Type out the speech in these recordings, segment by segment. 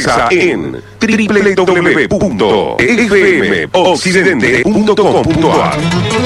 Ingresa en www.fmoccidente.com.ar.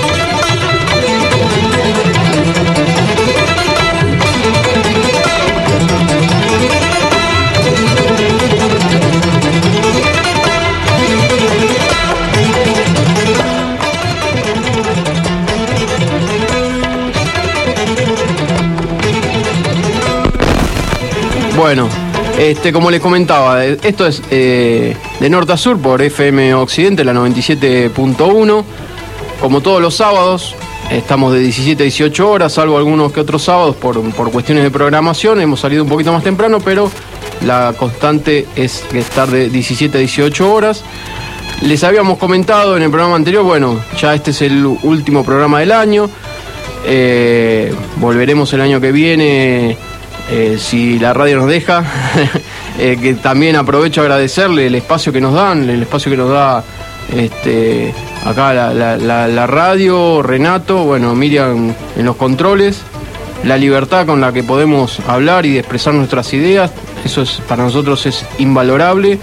Bueno, como les comentaba, esto es de norte a sur por FM Occidente, la 97.1. Como todos los sábados, estamos de 17 a 18 horas, salvo algunos que otros sábados por cuestiones de programación. Hemos salido un poquito más temprano, pero la constante es estar de 17 a 18 horas. Les habíamos comentado en el programa anterior, bueno, ya este es el último programa del año. Volveremos el año que viene, si la radio nos deja. Que también aprovecho a agradecerle el espacio que nos dan, el espacio que nos da acá la radio, Renato, bueno, Miriam en los controles, la libertad con la que podemos hablar y expresar nuestras ideas, eso es, para nosotros es invalorable.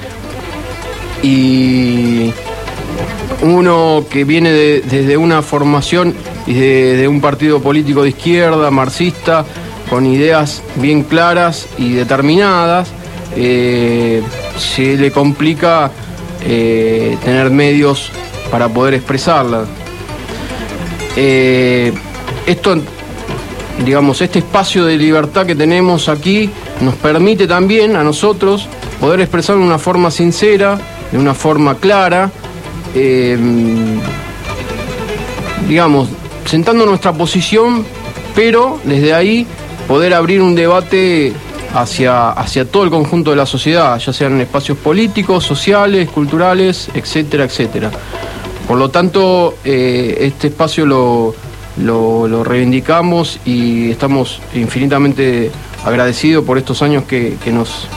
Y uno que viene desde una formación y de un partido político de izquierda, marxista, con ideas bien claras y determinadas, se le complica tener medios para poder expresarla. Esto, digamos, este espacio de libertad que tenemos aquí nos permite también a nosotros poder expresar de una forma sincera, de una forma clara, digamos, sentando nuestra posición, pero desde ahí poder abrir un debate hacia todo el conjunto de la sociedad, ya sean en espacios políticos, sociales, culturales, etcétera, etcétera. Por lo tanto, este espacio lo reivindicamos y estamos infinitamente agradecidos por estos años que nos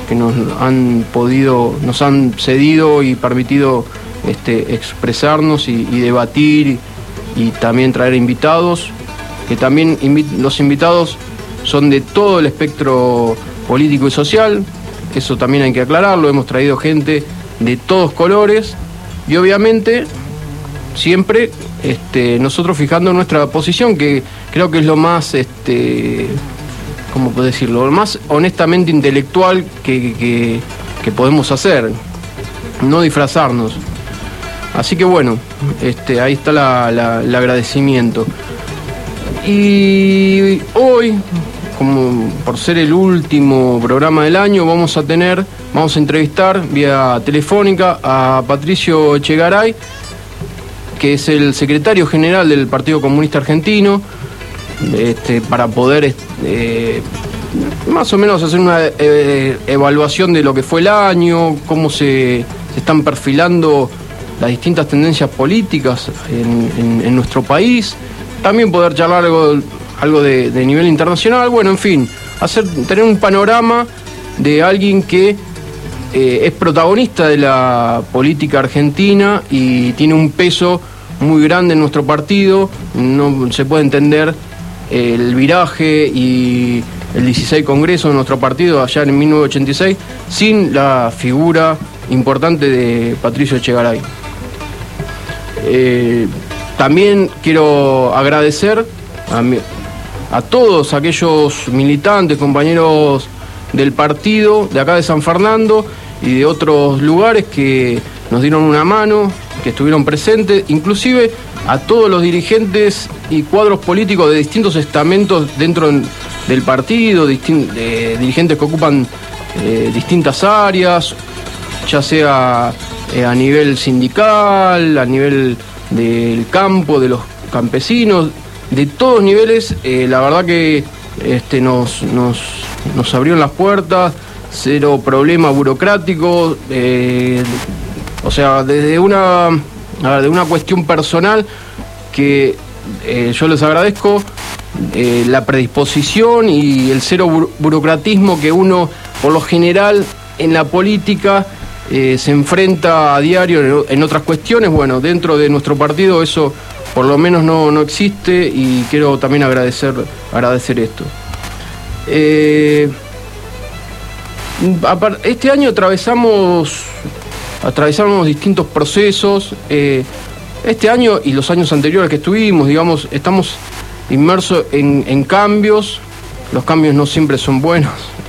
han cedido y permitido expresarnos y debatir y también traer invitados, que también los invitados son de todo el espectro político y social, eso también hay que aclararlo, hemos traído gente de todos colores y obviamente siempre nosotros fijando nuestra posición, que creo que es lo más, ¿cómo puedo decirlo?, lo más honestamente intelectual que podemos hacer, no disfrazarnos. Así que bueno, ahí está el agradecimiento. Y hoy, como por ser el último programa del año, vamos a entrevistar vía telefónica a Patricio Echegaray, que es el secretario general del Partido Comunista Argentino, para poder más o menos hacer una evaluación de lo que fue el año, cómo se están perfilando las distintas tendencias políticas en nuestro país. También poder charlar algo de nivel internacional, bueno, en fin, tener un panorama de alguien que es protagonista de la política argentina y tiene un peso muy grande en nuestro partido. No se puede entender el viraje y el 16 Congreso de nuestro partido allá en 1986 sin la figura importante de Patricio Echegaray. También quiero agradecer a todos aquellos militantes, compañeros del partido de acá de San Fernando y de otros lugares que nos dieron una mano, que estuvieron presentes, inclusive a todos los dirigentes y cuadros políticos de distintos estamentos dentro del partido, dirigentes que ocupan distintas áreas, ya sea a nivel sindical, a nivel del campo, de los campesinos, de todos niveles. La verdad que nos abrieron las puertas, cero problema burocrático, o sea, desde una cuestión personal que yo les agradezco, la predisposición y el cero burocratismo que uno por lo general en la política se enfrenta a diario en otras cuestiones. Bueno, dentro de nuestro partido eso por lo menos no existe y quiero también agradecer esto. Este año atravesamos distintos procesos. Este año y los años anteriores que estuvimos, digamos, estamos inmersos en cambios. Los cambios no siempre son buenos.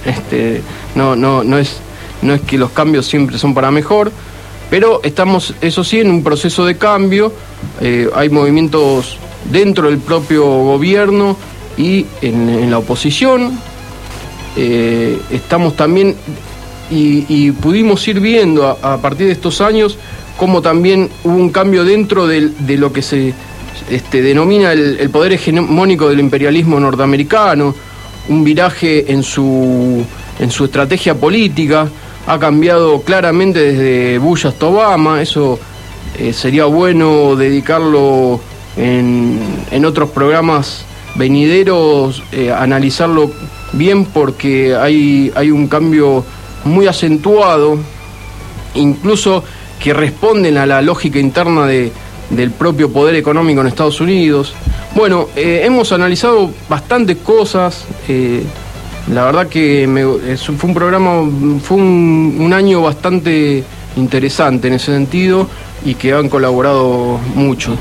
No es que los cambios siempre son para mejor, pero estamos, eso sí, en un proceso de cambio. Hay movimientos dentro del propio gobierno y en la oposición. Estamos también y pudimos ir viendo a partir de estos años cómo también hubo un cambio dentro de lo que se denomina el poder hegemónico del imperialismo norteamericano, un viraje en su estrategia política. Ha cambiado claramente desde Bush hasta Obama. Eso sería bueno dedicarlo en otros programas venideros, analizarlo bien, porque hay un cambio muy acentuado, incluso que responden a la lógica interna del propio poder económico en Estados Unidos. Bueno, hemos analizado bastantes cosas. La verdad que fue un año bastante interesante en ese sentido, y que han colaborado mucho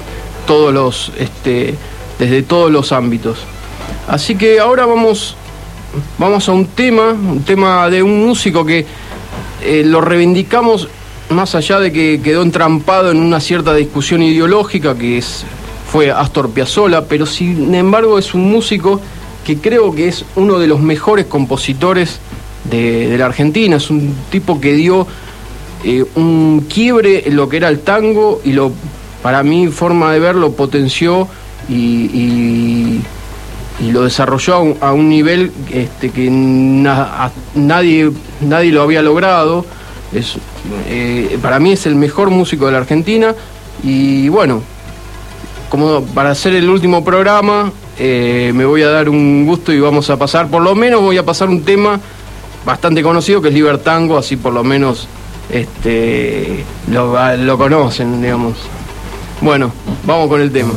desde todos los ámbitos. Así que ahora vamos a un tema de un músico que lo reivindicamos, más allá de que quedó entrampado en una cierta discusión ideológica, fue Astor Piazzolla, pero sin embargo es un músico que creo que es uno de los mejores compositores de la Argentina. Es un tipo que dio un quiebre en lo que era el tango, y para mi forma de verlo potenció y lo desarrolló a un nivel que nadie lo había logrado. Para mí es el mejor músico de la Argentina. Y bueno, como para hacer el último programa, me voy a dar un gusto y voy a pasar un tema bastante conocido, que es Libertango, así por lo menos lo conocen, digamos. Bueno, vamos con el tema.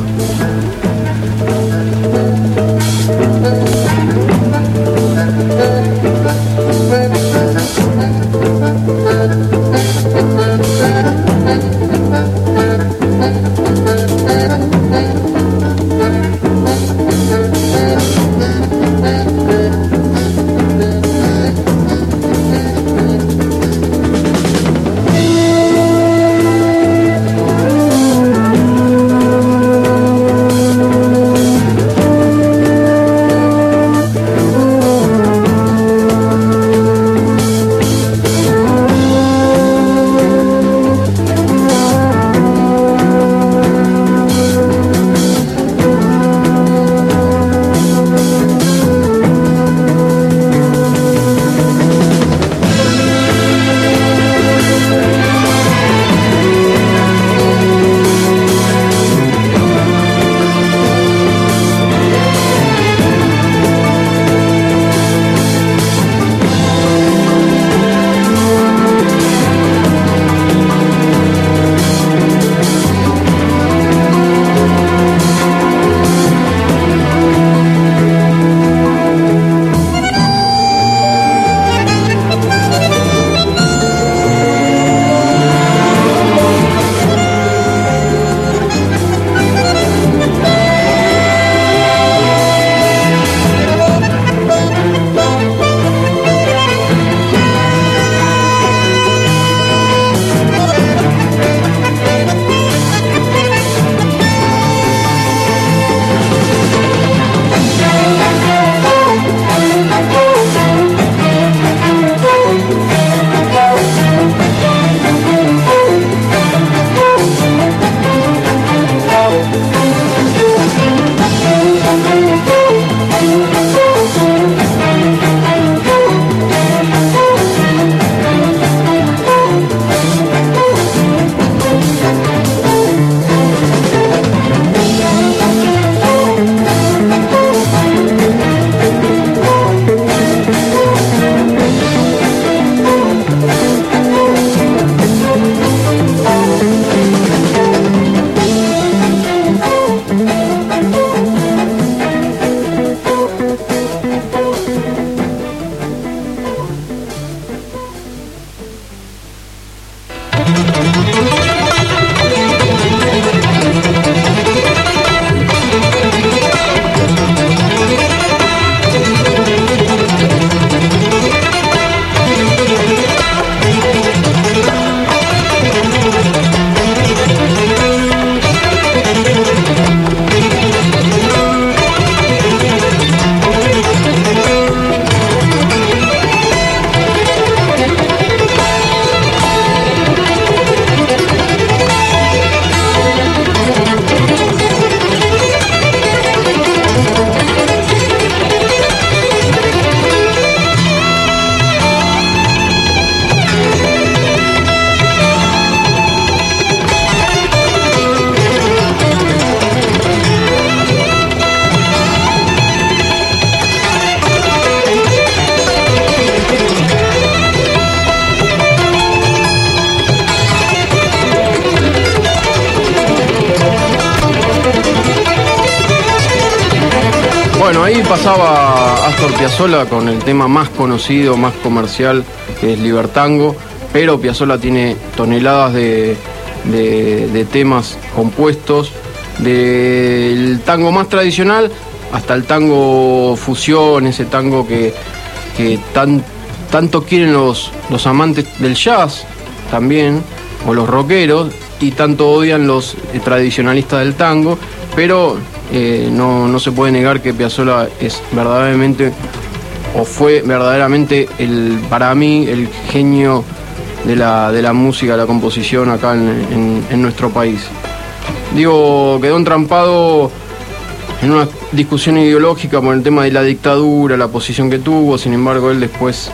Bueno, ahí pasaba Astor Piazzolla con el tema más conocido, más comercial, que es Libertango, pero Piazzolla tiene toneladas de temas compuestos, del tango más tradicional hasta el tango fusión, ese tango que tanto quieren los amantes del jazz también, o los rockeros, y tanto odian los tradicionalistas del tango, pero no se puede negar que Piazzolla es verdaderamente, o fue verdaderamente para mí el genio de la música, de la composición acá en nuestro país. Digo, quedó entrampado en una discusión ideológica por el tema de la dictadura, la posición que tuvo. Sin embargo, él después,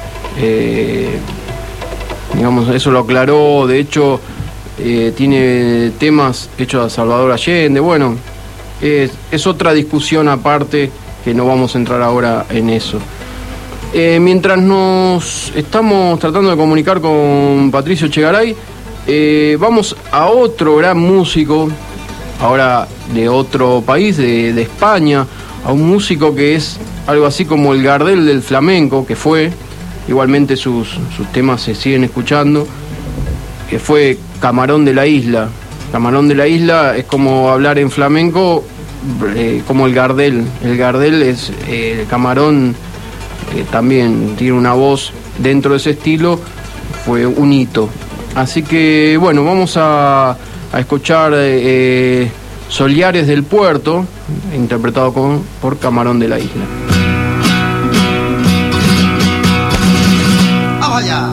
digamos, eso lo aclaró. De hecho, tiene temas hechos a Salvador Allende. Bueno, es otra discusión aparte que no vamos a entrar ahora en eso. Mientras nos estamos tratando de comunicar con Patricio Echegaray, vamos a otro gran músico, ahora de otro país, de España, a un músico que es algo así como el Gardel del flamenco, que fue, igualmente sus temas se siguen escuchando, que fue Camarón de la Isla. Camarón de la Isla es como hablar en flamenco, como el Gardel. El Gardel es el Camarón, también tiene una voz dentro de ese estilo, fue un hito. Así que bueno, vamos a escuchar Soliares del Puerto, interpretado por Camarón de la Isla. ¡Vamos allá!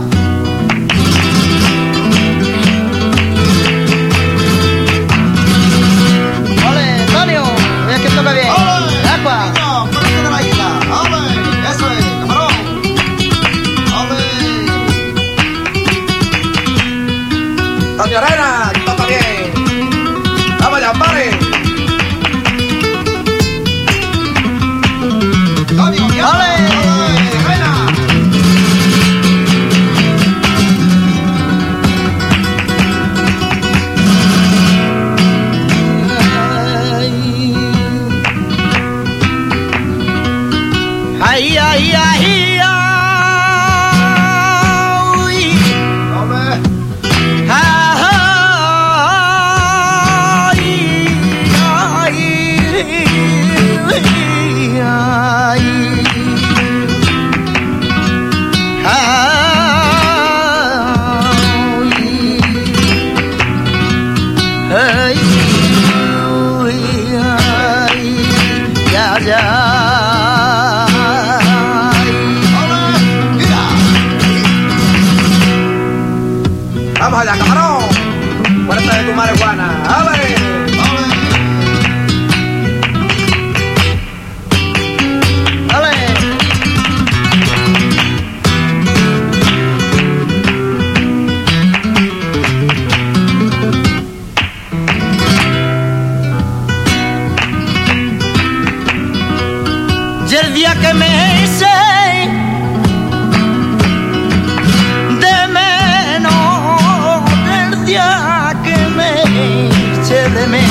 ¡Ole, Antonio! ¡Mira que toca bien! ¡Ole! ¡Agua! ¡No, ponete de la isla! ¡Ole! ¡Eso es, Camarón! ¡Ole! ¡Antonio Arena! ¡Toca bien! ¡Vamos allá, pare! ¡Antonio! ¡Ole! Ay, ay, ay, ay, vamos allá, Camarón. Fuerte de tu marihuana. ¡Ale! ¡Ale! Y el día que me hice de menos, el día que me eche de menos,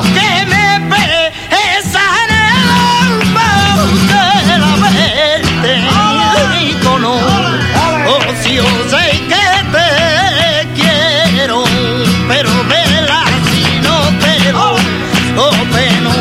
que me pesa en el alma de haberte conocido. Sé que te quiero, pero vela si no te doy pena.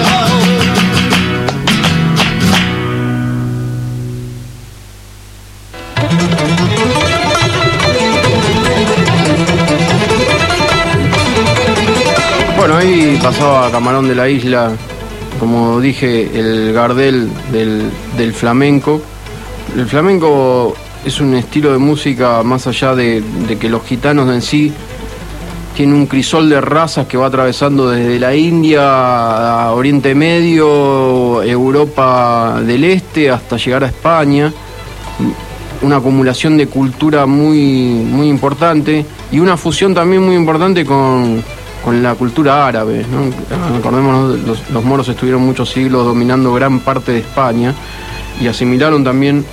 Bueno, ahí pasaba Camarón de la Isla, como dije, el Gardel del flamenco. El flamenco es un estilo de música más allá de que los gitanos en sí tienen un crisol de razas que va atravesando desde la India a Oriente Medio, Europa del Este, hasta llegar a España. Una acumulación de cultura muy importante y una fusión también muy importante con la cultura árabe, ¿no? Acordémonos, los moros estuvieron muchos siglos dominando gran parte de España y asimilaron también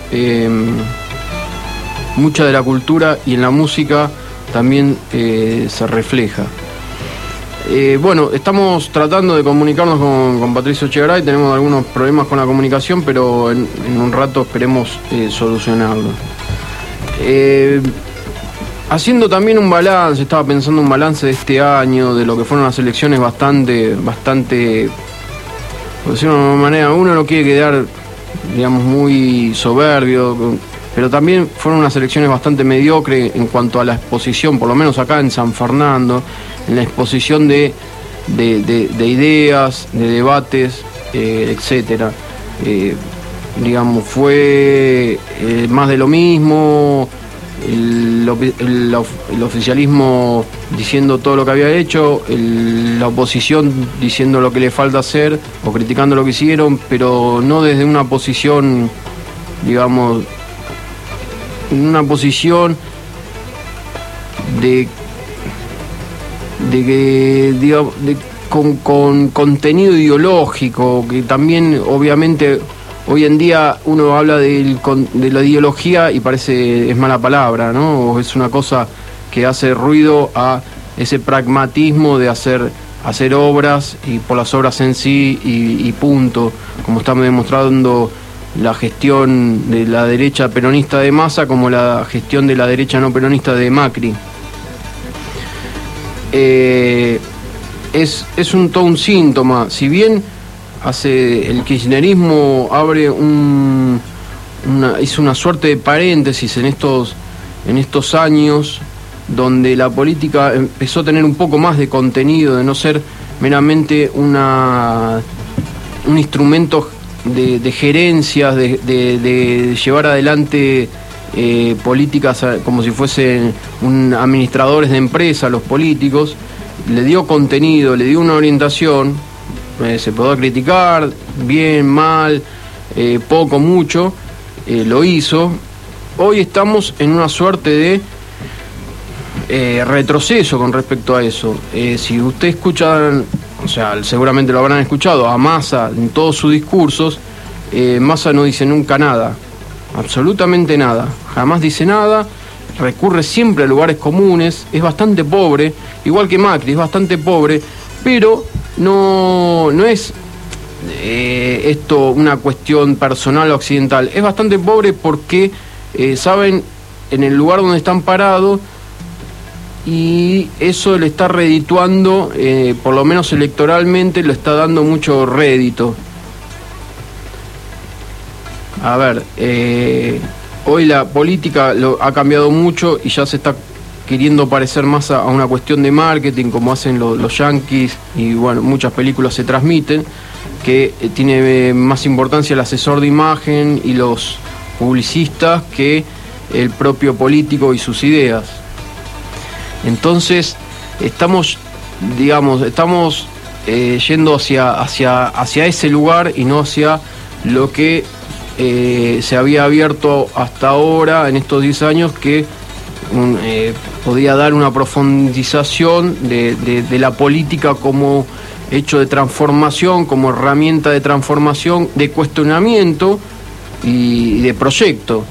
mucha de la cultura, y en la música también se refleja. Bueno, estamos tratando de comunicarnos con Patricio Echegaray. Tenemos algunos problemas con la comunicación, pero en un rato esperemos solucionarlo. Haciendo también un balance, estaba pensando un balance de este año, de lo que fueron las elecciones bastante, por decirlo de alguna manera, uno no quiere quedar, digamos, muy soberbio, pero también fueron unas elecciones bastante mediocres en cuanto a la exposición, por lo menos acá en San Fernando, en la exposición de ideas, de debates, etcétera. Digamos, fue más de lo mismo. El oficialismo diciendo todo lo que había hecho, la oposición diciendo lo que le falta hacer o criticando lo que hicieron, pero no desde una posición, digamos, una posición con contenido ideológico, que también obviamente hoy en día uno habla de la ideología y es mala palabra, ¿no? O es una cosa que hace ruido a ese pragmatismo de hacer obras y por las obras en sí y punto, como está demostrando la gestión de la derecha peronista de Massa como la gestión de la derecha no peronista de Macri. Es todo un síntoma, si bien el kirchnerismo abre hizo una suerte de paréntesis en estos años, donde la política empezó a tener un poco más de contenido, de no ser meramente un instrumento de gerencias, de llevar adelante políticas como si fuesen administradores de empresas, los políticos. Le dio contenido, le dio una orientación. Se podrá criticar, bien, mal, poco, mucho, lo hizo. Hoy estamos en una suerte de retroceso con respecto a eso. Si ustedes escuchan, o sea, seguramente lo habrán escuchado, a Massa en todos sus discursos, Massa no dice nunca nada, absolutamente nada, jamás dice nada, recurre siempre a lugares comunes, es bastante pobre, igual que Macri, es bastante pobre, pero no es esto una cuestión personal o accidental, es bastante pobre porque saben en el lugar donde están parados y eso le está redituando, por lo menos electoralmente, le está dando mucho rédito. A ver, hoy la política ha cambiado mucho y ya se está queriendo parecer más a una cuestión de marketing, como hacen los yanquis, y bueno, muchas películas se transmiten, que tiene más importancia el asesor de imagen y los publicistas que el propio político y sus ideas. Entonces, estamos yendo hacia ese lugar y no hacia lo que se había abierto hasta ahora en estos 10 años, que podía dar una profundización de la política como hecho de transformación, como herramienta de transformación, de cuestionamiento y de proyecto.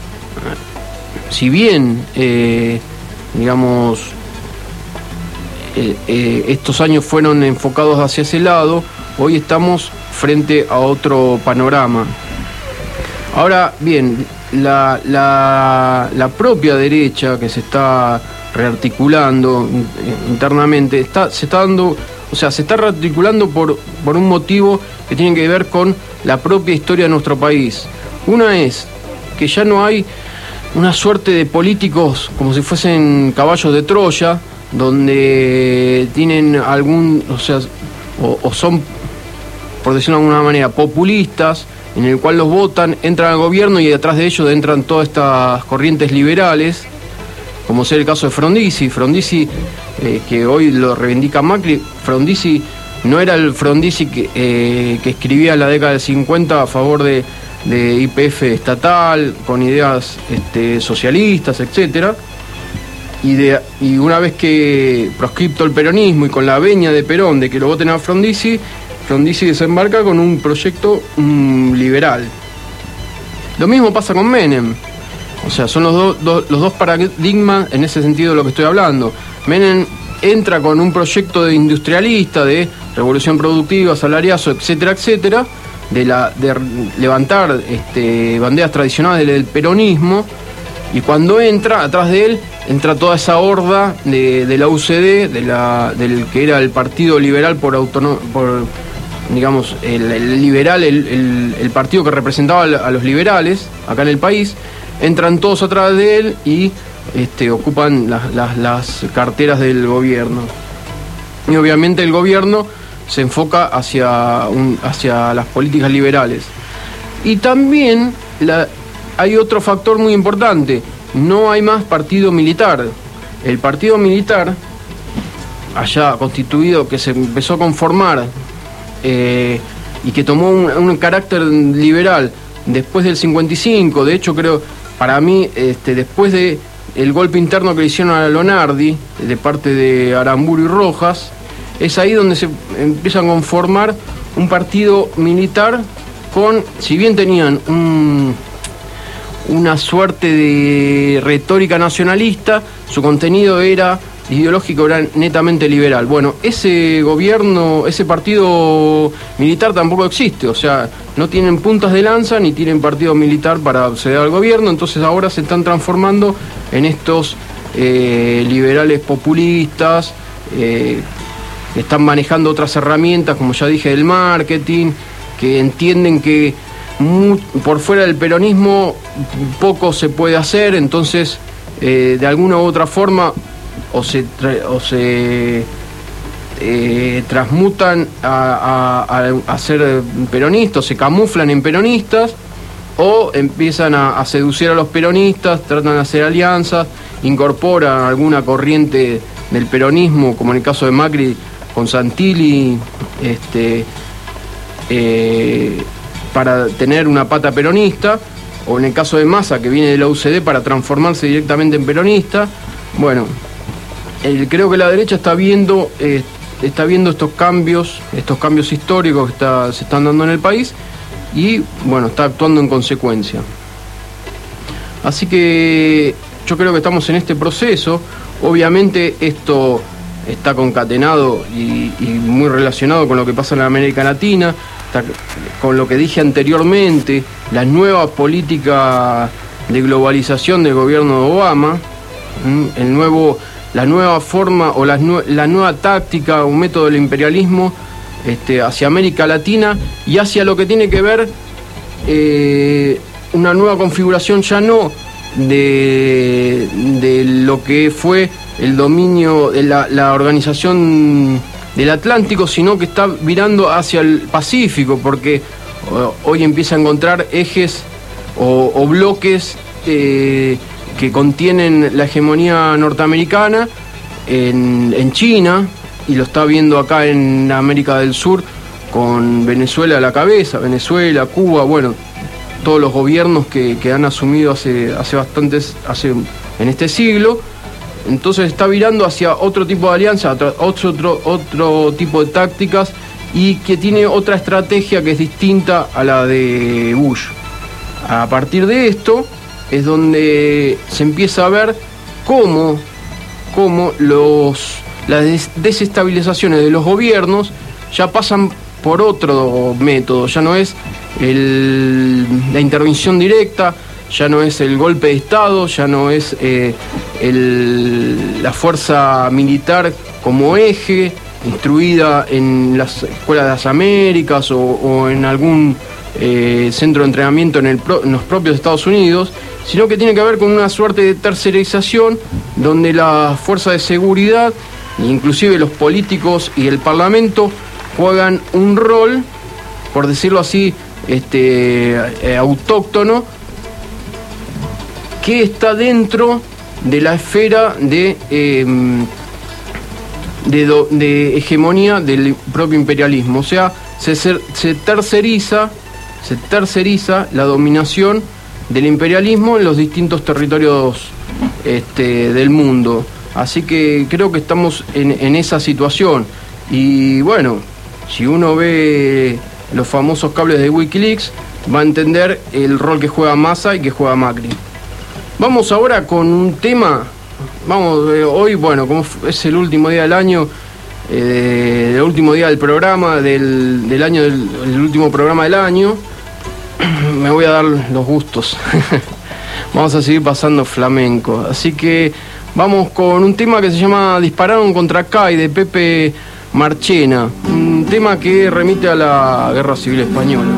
Si bien, estos años fueron enfocados hacia ese lado, hoy estamos frente a otro panorama. Ahora bien, la propia derecha que se está rearticulando internamente, se está rearticulando por un motivo que tiene que ver con la propia historia de nuestro país. Una es que ya no hay una suerte de políticos como si fuesen caballos de Troya, donde tienen o son, por decirlo de alguna manera, populistas, en el cual los votan, entran al gobierno y detrás de ellos entran todas estas corrientes liberales, como sea el caso de Frondizi. Que hoy lo reivindica Macri. Frondizi no era el Frondizi que escribía en la década del 50 a favor de YPF estatal, con ideas socialistas, etcétera. Y una vez que proscripto el peronismo y con la veña de Perón de que lo voten a Frondizi desembarca con un proyecto liberal. Lo mismo pasa con Menem. O sea, son los dos paradigmas en ese sentido de lo que estoy hablando. Menem entra con un proyecto de industrialista, de revolución productiva, salariazo, etcétera, etcétera, de levantar banderas tradicionales del peronismo, y cuando entra, atrás de él, entra toda esa horda de la UCD, del que era el Partido Liberal digamos, el liberal, el partido que representaba a los liberales acá en el país. Entran todos atrás de él y ocupan las carteras del gobierno. Y obviamente el gobierno se enfoca hacia las políticas liberales. Y también hay otro factor muy importante: no hay más partido militar. El partido militar, allá constituido, que se empezó a conformar y que tomó un carácter liberal después del 55, de hecho creo, para mí, después de el golpe interno que le hicieron a Lonardi, de parte de Aramburu y Rojas, es ahí donde se empieza a conformar un partido militar si bien tenían una suerte de retórica nacionalista, su contenido ideológico era netamente liberal. Bueno, ese partido militar tampoco existe, o sea, no tienen puntas de lanza ni tienen partido militar para acceder al gobierno, entonces ahora se están transformando en estos liberales populistas, que están manejando otras herramientas, como ya dije, del marketing, que entienden que por fuera del peronismo poco se puede hacer, entonces de alguna u otra forma o se transmutan a ser peronistas, se camuflan en peronistas, o empiezan a seducir a los peronistas, tratan de hacer alianzas, incorporan alguna corriente del peronismo, como en el caso de Macri con Santilli, para tener una pata peronista, o en el caso de Massa, que viene de la UCD, para transformarse directamente en peronista. Bueno, creo que la derecha está viendo estos cambios históricos que se están dando en el país, y bueno, está actuando en consecuencia. Así que yo creo que estamos en este proceso. Obviamente esto está concatenado y muy relacionado con lo que pasa en la América Latina, con lo que dije anteriormente, la nueva política de globalización del gobierno de Obama, la nueva forma o la nueva táctica, un método del imperialismo hacia América Latina y hacia lo que tiene que ver una nueva configuración, ya no de lo que fue el dominio de la organización del Atlántico, sino que está virando hacia el Pacífico, porque hoy empieza a encontrar ejes o bloques que contienen la hegemonía norteamericana en China, y lo está viendo acá en América del Sur con Venezuela a la cabeza, Venezuela, Cuba, bueno, todos los gobiernos que han asumido en este siglo. Entonces está virando hacia otro tipo de alianza, otro tipo de tácticas, y que tiene otra estrategia que es distinta a la de Bush. A partir de esto es donde se empieza a ver cómo las desestabilizaciones de los gobiernos ya pasan por otro método, ya no es la intervención directa, ya no es el golpe de Estado, ya no es la fuerza militar como eje, instruida en las escuelas de las Américas o en algún centro de entrenamiento en los propios Estados Unidos, sino que tiene que ver con una suerte de tercerización donde la fuerza de seguridad, inclusive los políticos y el Parlamento, juegan un rol, por decirlo así, autóctono, que está dentro de la esfera de hegemonía del propio imperialismo. O sea, se terceriza la dominación del imperialismo en los distintos territorios del mundo. Así que creo que estamos en esa situación. Y bueno, si uno ve los famosos cables de Wikileaks, va a entender el rol que juega Massa y que juega Macri. Vamos ahora con un tema. Hoy, bueno, como es el último día del año, el último día del programa, del año, el último programa del año, me voy a dar los gustos. Vamos a seguir pasando flamenco. Así que vamos con un tema que se llama Dispararon contra CAI, de Pepe Marchena. Un tema que remite a la Guerra Civil Española.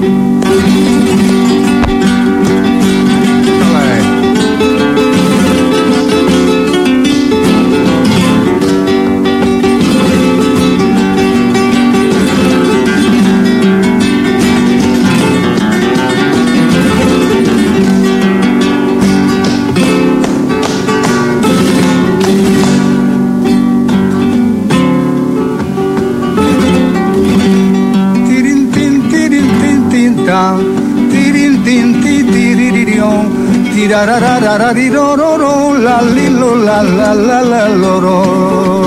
Tirararararirororo, la lilo, la la la la loro.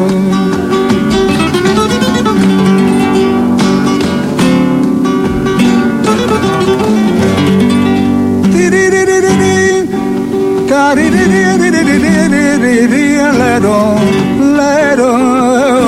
Tiriririririri, tariririririri, lero, lero.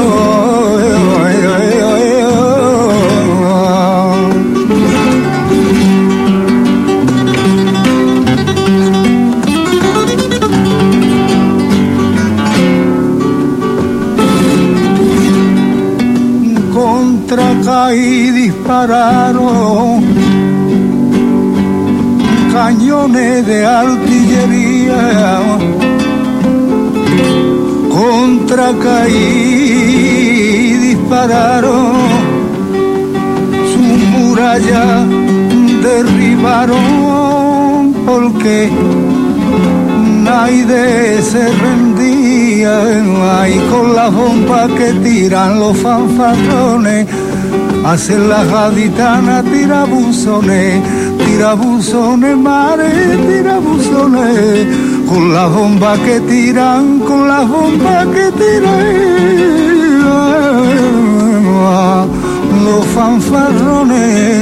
Y dispararon cañones de artillería, contra Caí dispararon, su muralla derribaron, porque nadie se rendía. Ahí con las bombas que tiran los fanfarrones, hacen las gaditanas tirabuzones, mares, tirabuzones, con las bombas que tiran, los fanfarrones.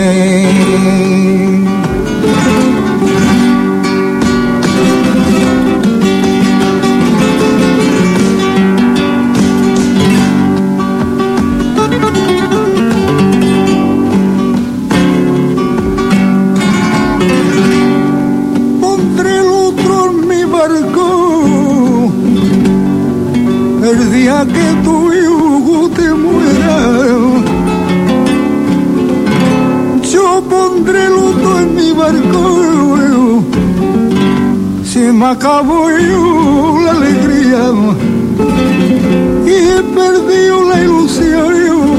El día que tú y Hugo te mueran, yo pondré luto en mi barco. Se me acabó yo la alegría y he perdido la ilusión.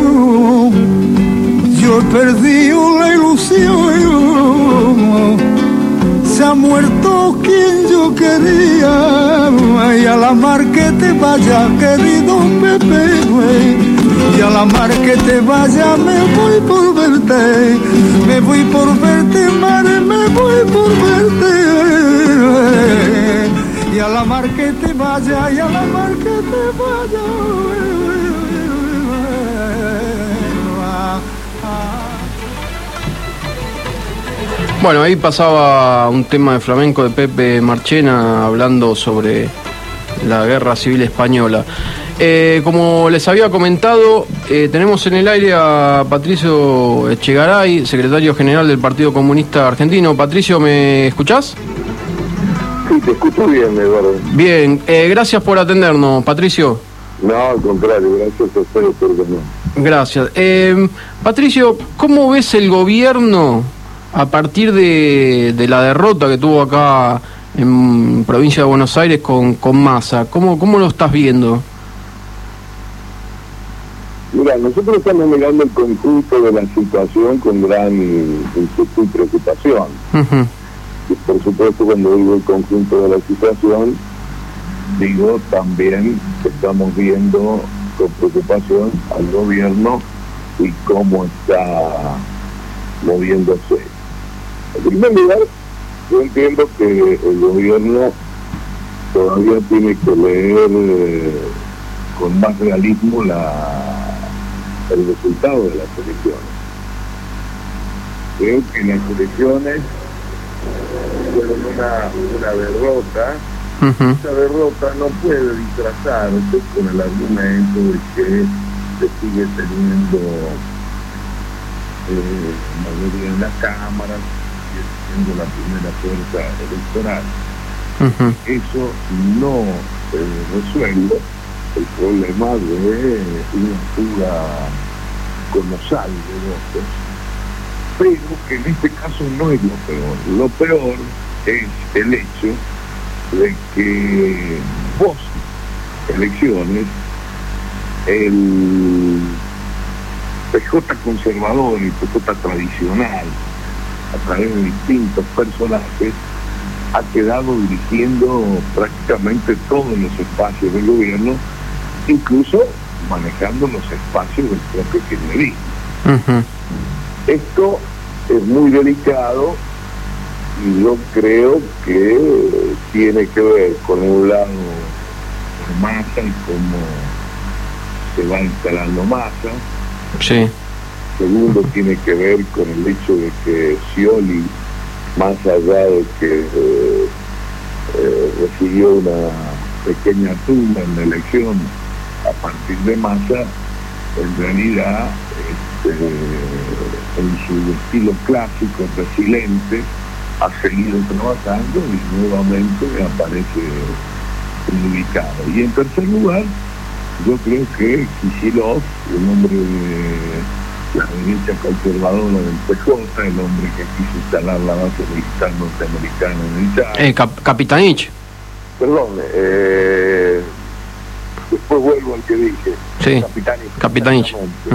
Yo he perdido la ilusión. Se ha muerto quien yo quería, y a la mar que te vaya, querido Pepe, y a la mar que te vaya, me voy por verte, madre, me voy por verte, y a la mar que te vaya, y a la mar que te vaya. Bueno, ahí pasaba un tema de flamenco de Pepe Marchena hablando sobre la Guerra Civil Española. Como les había comentado, tenemos en el aire a Patricio Echegaray, secretario general del Partido Comunista Argentino. Patricio, ¿me escuchás? Sí, te escucho bien, Eduardo. Bien, gracias por atendernos, Patricio. No, al contrario, gracias a ustedes por venir. Gracias. Patricio, ¿cómo ves el gobierno a partir de la derrota que tuvo acá en provincia de Buenos Aires con Massa? ¿Cómo lo estás viendo? Mira, nosotros estamos mirando el conjunto de la situación con gran inquietud y preocupación. Uh-huh. Y por supuesto, cuando digo el conjunto de la situación, digo también que estamos viendo con preocupación al gobierno y cómo está moviéndose. En primer lugar, yo entiendo que el gobierno todavía tiene que leer con más realismo el resultado de las elecciones. Creo que las elecciones fueron una derrota. Uh-huh. Esa derrota no puede disfrazarse con el argumento de que se sigue teniendo mayoría en la Cámara, sigue siendo la primera fuerza electoral. Uh-huh. Eso no resuelve el problema de una fuga colosal de votos, pero que en este caso no es lo peor. Lo peor es el hecho de que post elecciones el PJ conservador, el PJ tradicional, a través de distintos personajes, ha quedado dirigiendo prácticamente todos los espacios del gobierno, incluso manejando los espacios del propio kirchnerismo. Uh-huh. Esto es muy delicado y yo creo que tiene que ver, con un lado, con Massa y cómo se va instalando Massa. Sí. Segundo, tiene que ver con el hecho de que Scioli, más allá de que recibió una pequeña tumba en la elección a partir de Massa, en realidad en su estilo clásico, resiliente, ha seguido trabajando y nuevamente aparece ubicado. Y en tercer lugar, yo creo que Kicillof, el hombre de la derecha conservadora del PJ, el hombre que quiso instalar la base militar norteamericana en el Chad. Capitanich. Perdón, después vuelvo al que dije. Sí, Capitanich.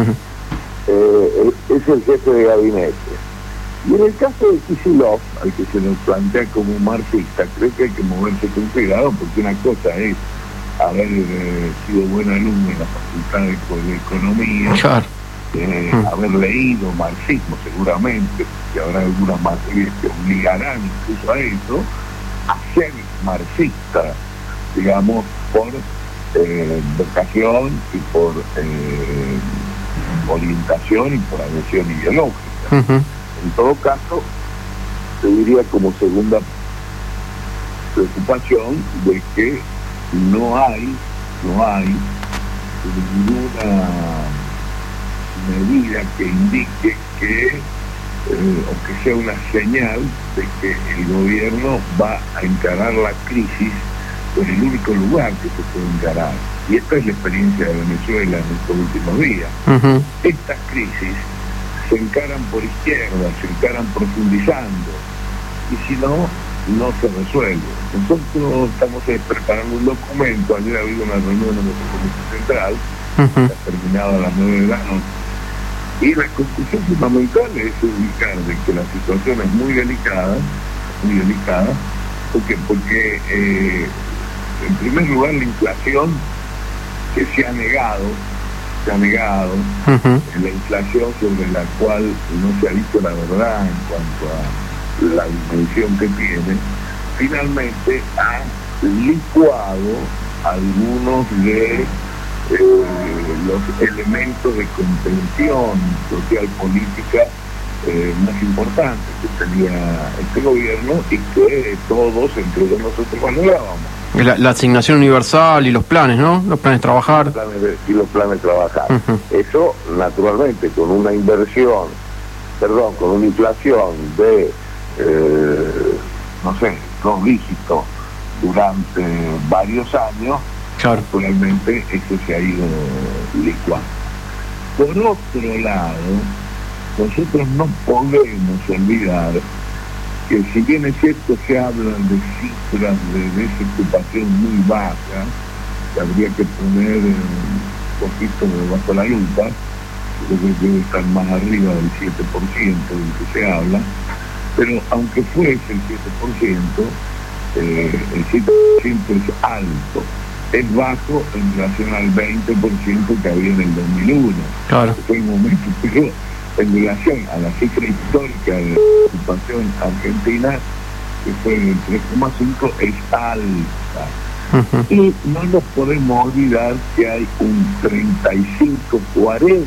Es el jefe de gabinete. Y en el caso de Kicillof, al que se nos plantea como un marxista, creo que hay que moverse con cuidado, porque una cosa es haber sido buen alumno en la Facultad de Economía, claro. Haber leído marxismo seguramente, que habrá algunas materias que obligarán incluso a eso, a ser marxista, digamos, por vocación y por orientación y por adhesión ideológica. Uh-huh. En todo caso, te diría como segunda preocupación de que no hay ninguna medida que indique que o que sea una señal de que el gobierno va a encarar la crisis por el único lugar que se puede encarar. Y esta es la experiencia de Venezuela en estos últimos días. Uh-huh. Estas crisis se encaran por izquierda, se encaran profundizando, y si no, no se resuelve. Nosotros estamos preparando un documento. Ayer ha habido una reunión en nuestro comité central, Uh-huh. que ha terminado a las 9 de la noche, y la conclusión fundamental es indicar de que la situación es muy delicada, porque en primer lugar la inflación que se ha negado, Uh-huh. la inflación sobre la cual no se ha dicho la verdad en cuanto a la dimensión que tiene, finalmente ha licuado algunos de los elementos de contención social política más importantes que tenía este gobierno y que todos, entre nosotros, valorábamos. La asignación universal y los planes, ¿no? Los planes de trabajar. Los planes de trabajar. Eso, naturalmente, con una inflación de, no sé, 2 dígitos durante varios años, claro, naturalmente eso se ha ido licuando. Por otro lado, nosotros no podemos olvidar que, si bien es cierto, se hablan de cifras de desocupación muy bajas, que habría que poner un poquito bajo la lupa, creo que debe estar más arriba del 7% del que se habla, pero aunque fuese el 7%, el 7% es alto, es bajo en relación al 20% que había en el 2001. Claro. Fue un momento, pero en relación a la cifra histórica de ocupación argentina, que fue del 3,5, es alta. Y no nos podemos olvidar que hay un 35-40%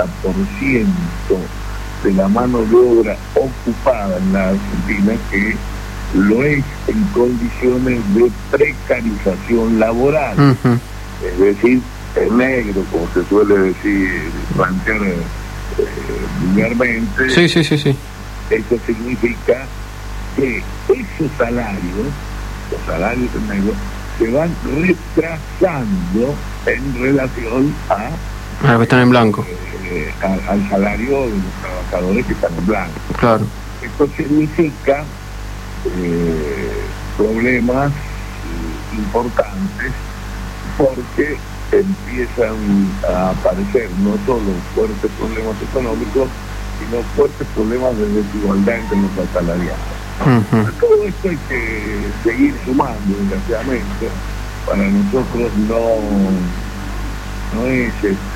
de la mano de obra ocupada en la Argentina que lo es en condiciones de precarización laboral. Es decir, en negro, como se suele decir, plantear vulgarmente. Sí. Eso significa que esos salarios, los salarios en negro, se van retrasando en relación a los que están en blanco, al salario de los trabajadores que están en blanco. Claro. Esto significa problemas importantes, porque empiezan a aparecer no solo fuertes problemas económicos, sino fuertes problemas de desigualdad entre los asalariados. Todo esto hay que seguir sumando, desgraciadamente. Para nosotros no es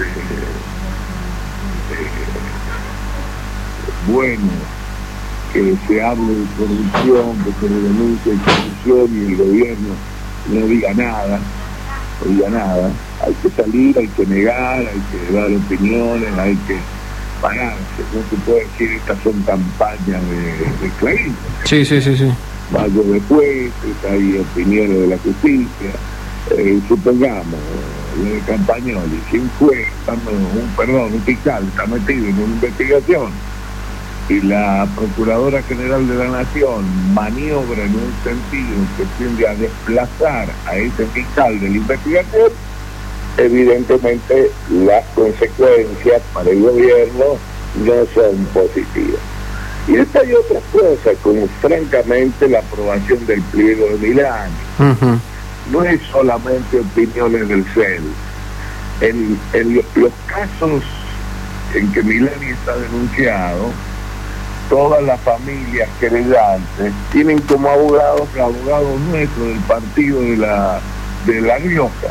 bueno que se hable de corrupción, que se denuncie corrupción y el gobierno no diga nada. Hay que salir, hay que negar, hay que dar opiniones, hay que pararse. No se puede decir estas son campañas de Clarín. Sí. Mayo de jueces, hay opiniones de la justicia. Supongamos, de Campagnoli, si un juez, un fiscal está metido en una investigación y la Procuradora General de la Nación maniobra en un sentido que tiende a desplazar a ese fiscal de la investigación, evidentemente las consecuencias para el gobierno no son positivas. Y esta y otras cosas, como francamente la aprobación del pliego de Milán, no es solamente opiniones del CEL. En los casos en que Milani está denunciado, todas las familias querellantes tienen como abogados nuestros del partido de La Rioja.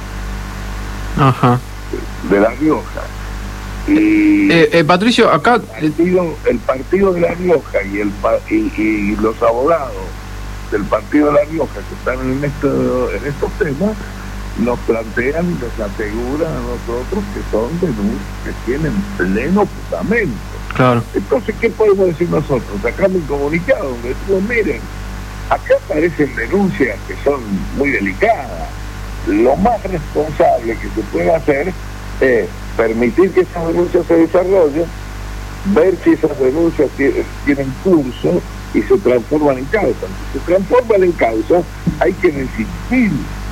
De La Rioja. Y Patricio, acá el partido de La Rioja y los abogados del partido de La Rioja que están en estos temas nos plantean y nos aseguran a nosotros que son denuncias que tienen pleno fundamento. Claro. Entonces, ¿qué podemos decir nosotros? Sacamos un comunicado donde decimos, miren, acá aparecen denuncias que son muy delicadas. Lo más responsable que se puede hacer es permitir que esas denuncias se desarrollen, ver si esas denuncias tienen curso y se transforman en causa. Si se transforman en causa, hay que desistir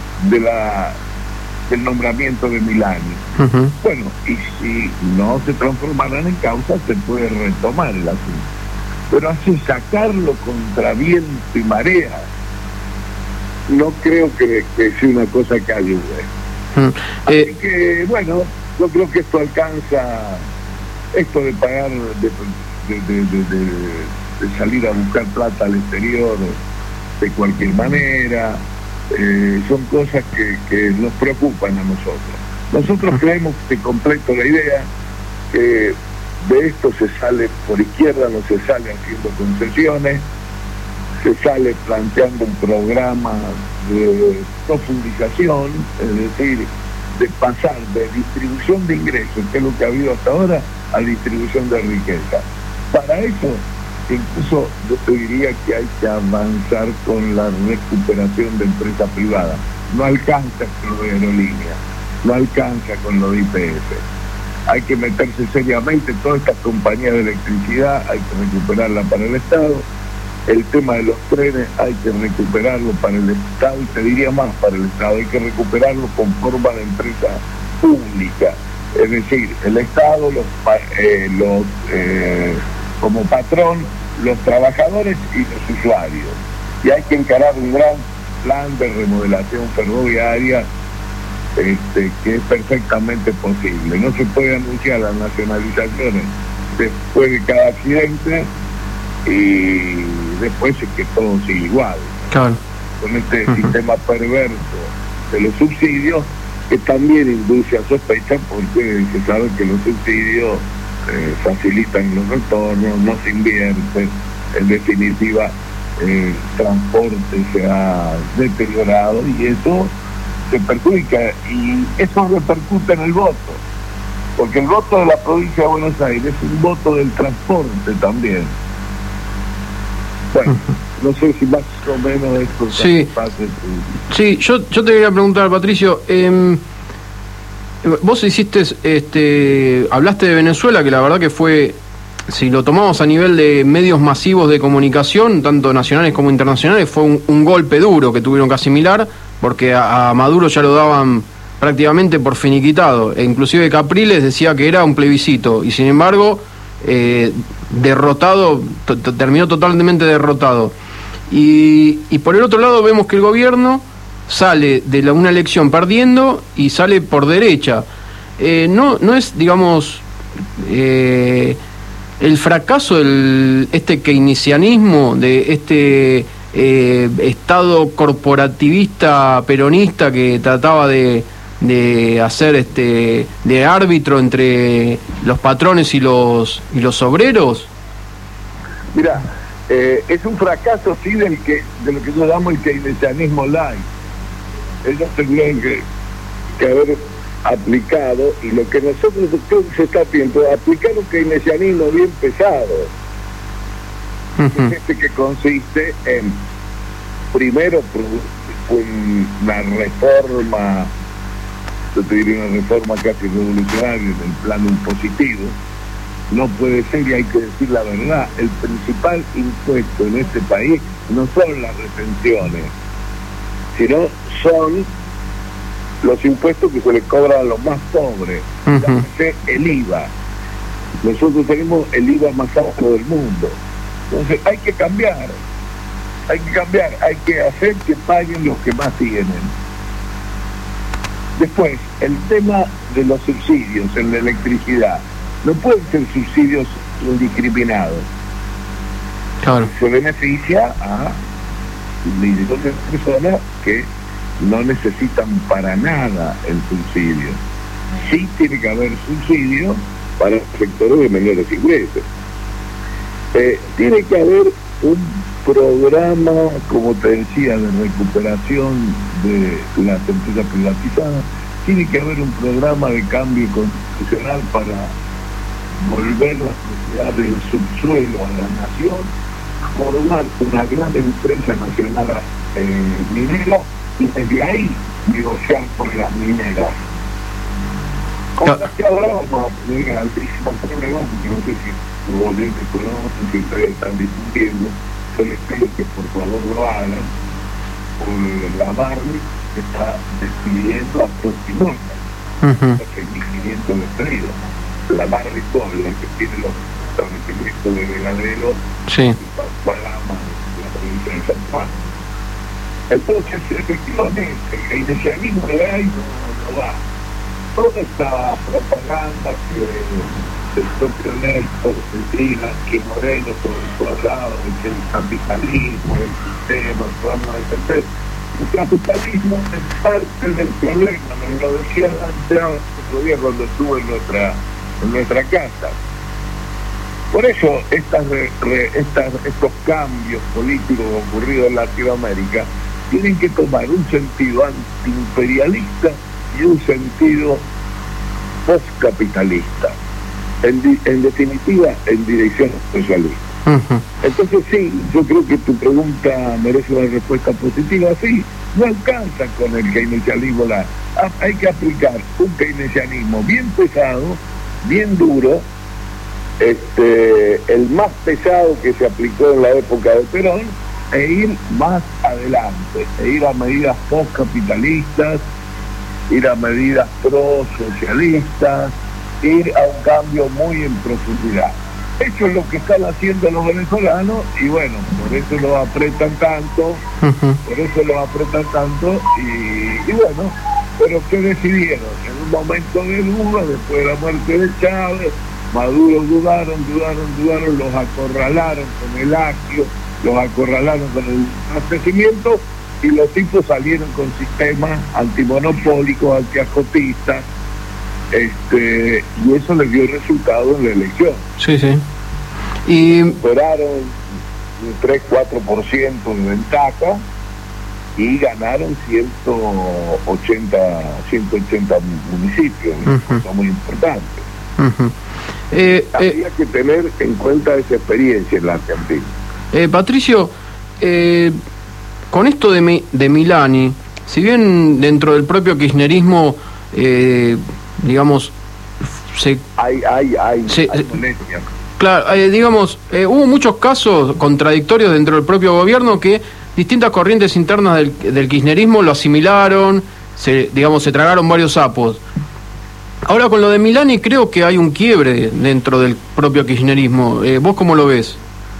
del nombramiento de Milani. Bueno, y si no se transformaran en causa, se puede retomar el asunto. Pero así sacarlo contra viento y marea, no creo que sea una cosa que ayude. Así que, bueno, yo creo que esto alcanza, esto de pagar, de salir a buscar plata al exterior de cualquier manera, son cosas que nos preocupan a nosotros. Nosotros creemos, que completo la idea, que de esto se sale por izquierda, no se sale haciendo concesiones, se sale planteando un programa de profundización, es decir, de pasar de distribución de ingresos, que es lo que ha habido hasta ahora, a distribución de riqueza. Para eso, incluso yo te diría que hay que avanzar con la recuperación de empresa privada. no alcanza con lo de aerolínea, no alcanza con lo de IPF. Hay que meterse seriamente en todas estas compañías de electricidad, hay que recuperarla para el Estado. El tema de los trenes hay que recuperarlo para el Estado, y te diría más para el Estado, hay que recuperarlo con forma de empresa pública. Es decir, el Estado, como patrón, los trabajadores y los usuarios. Y hay que encarar un gran plan de remodelación ferroviaria que es perfectamente posible. No se puede anunciar las nacionalizaciones después de cada accidente y después es que todo sigue igual. Claro. Con este sistema perverso de los subsidios, que también induce a sospecha, porque se sabe que los subsidios facilitan los retornos, no se invierte, en definitiva el transporte se ha deteriorado y eso se perjudica, y eso repercute en el voto, porque el voto de la provincia de Buenos Aires es un voto del transporte también. Bueno, no sé si más o menos esto sí. Sí, yo te quería preguntar, Patricio, vos hablaste de Venezuela, que la verdad que fue, si lo tomamos a nivel de medios masivos de comunicación, tanto nacionales como internacionales, fue un golpe duro que tuvieron que asimilar, porque a Maduro ya lo daban prácticamente por finiquitado, e inclusive Capriles decía que era un plebiscito, y sin embargo derrotado, terminó totalmente derrotado. Y por el otro lado vemos que el gobierno sale de una elección perdiendo y sale por derecha. No es, digamos, el fracaso del keynesianismo, de este Estado corporativista peronista que trataba de hacer de árbitro entre los patrones y los obreros. Mira, es un fracaso sí de lo que yo llamo el keynesianismo light. Ellos tendrían que haber aplicado, y lo que nosotros creo que se está haciendo, aplicar un keynesianismo bien pesado. Que consiste en, primero, una reforma, yo te diría una reforma casi revolucionaria del plano impositivo. No puede ser, y hay que decir la verdad, el principal impuesto en este país no son las retenciones, sino son los impuestos que se le cobran a los más pobres. El IVA. Nosotros tenemos el IVA más alto del mundo. Entonces hay que cambiar, hay que hacer que paguen los que más tienen. Después, el tema de los subsidios en la electricidad. No pueden ser subsidios indiscriminados. Claro. Se beneficia a millones de personas que no necesitan para nada el subsidio. Sí tiene que haber subsidio para sectores de menores ingresos. Tiene que haber un programa, como te decía, de recuperación de las empresas privatizadas. Tiene que haber un programa de cambio constitucional para volver la propiedad del subsuelo a la nación, formar una gran empresa nacional minera y desde ahí negociar con las mineras. Con las que ahora vamos a tener altísimos problemas, porque no sé si los oyentes conocen, si ustedes están discutiendo. Yo les pido que por favor lo hagan, por la Barri que está despidiendo a prostitutas, 6.500 despedidos. La Barri Puebla, que tiene los establecimientos de Veladero, sí, la provincia de San Juan. Entonces, efectivamente, el keynesianismo de ahí no va. Toda esta propaganda que el propio Néstor decía, que Moreno sobre el cuadrado, que el capitalismo, el sistema, el programa de defender. El capitalismo es parte del problema, me lo decía antes, otro día cuando estuve en nuestra casa. Por eso estos cambios políticos ocurridos en Latinoamérica tienen que tomar un sentido antiimperialista y un sentido postcapitalista, en definitiva en dirección socialista. Entonces sí, yo creo que tu pregunta merece una respuesta positiva. Sí, no alcanza con el keynesianismo. Hay que aplicar un keynesianismo bien pesado, bien duro, el más pesado que se aplicó en la época de Perón, e ir más adelante, e ir a medidas post-capitalistas, ir a medidas pro-socialistas, ir a un cambio muy en profundidad. Eso es lo que están haciendo los venezolanos, y bueno, por eso lo apretan tanto, y bueno, pero ¿qué decidieron? En un momento de duda, después de la muerte de Chávez, Maduro dudaron, los acorralaron con el apio, los acorralaron con el abastecimiento, y los tipos salieron con sistemas antimonopólicos, antiacotistas, y eso les dio resultado en la elección. Sí. Y superaron un 3-4% de ventaja y ganaron 180 municipios, son muy importantes. Habría que tener en cuenta esa experiencia en la Argentina. Patricio, con esto de Milani, si bien dentro del propio kirchnerismo, digamos, hay molestia. Claro, digamos, hubo muchos casos contradictorios dentro del propio gobierno que distintas corrientes internas del kirchnerismo lo asimilaron, se tragaron varios sapos. Ahora con lo de Milani creo que hay un quiebre dentro del propio kirchnerismo. ¿Vos cómo lo ves?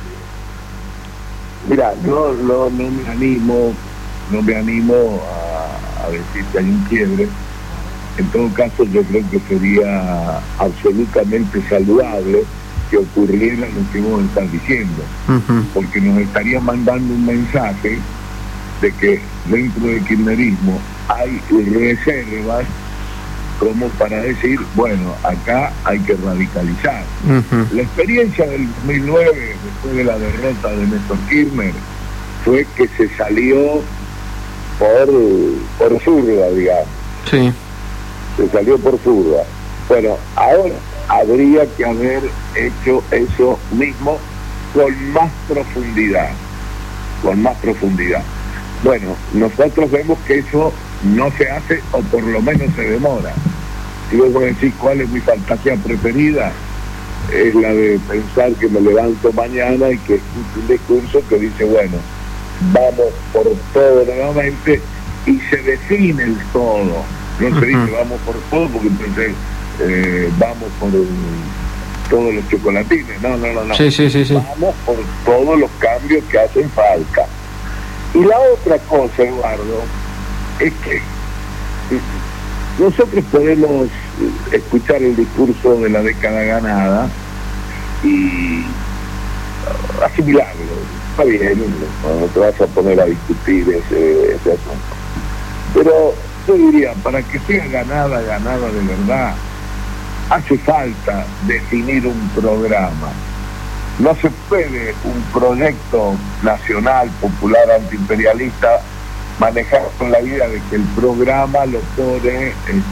Mira, yo no me animo a decir que hay un quiebre. En todo caso, yo creo que sería absolutamente saludable que ocurriera lo que vos estás diciendo, porque nos estaría mandando un mensaje de que dentro del kirchnerismo hay reservas como para decir, bueno, acá hay que radicalizar. La experiencia del 2009, después de la derrota de Néstor Kirchner, fue que se salió por zurda, digamos. Sí. Se salió por zurda. Bueno, ahora habría que haber hecho eso mismo con más profundidad. Bueno, nosotros vemos que eso no se hace, o por lo menos se demora. Si vos me decís cuál es mi fantasía preferida, es la de pensar que me levanto mañana y que escucho un discurso que dice, bueno, vamos por todo nuevamente, y se define el todo. No se dice vamos por todo, porque entonces vamos por todos los chocolatines. No. Sí. Vamos por todos los cambios que hacen falta. Y la otra cosa, Eduardo, es que nosotros podemos escuchar el discurso de la década ganada y asimilarlo. Está bien, no te vas a poner a discutir ese asunto. Pero yo diría, para que sea ganada de verdad, hace falta definir un programa. No se puede un proyecto nacional, popular, antiimperialista manejar con la idea de que el programa lo pone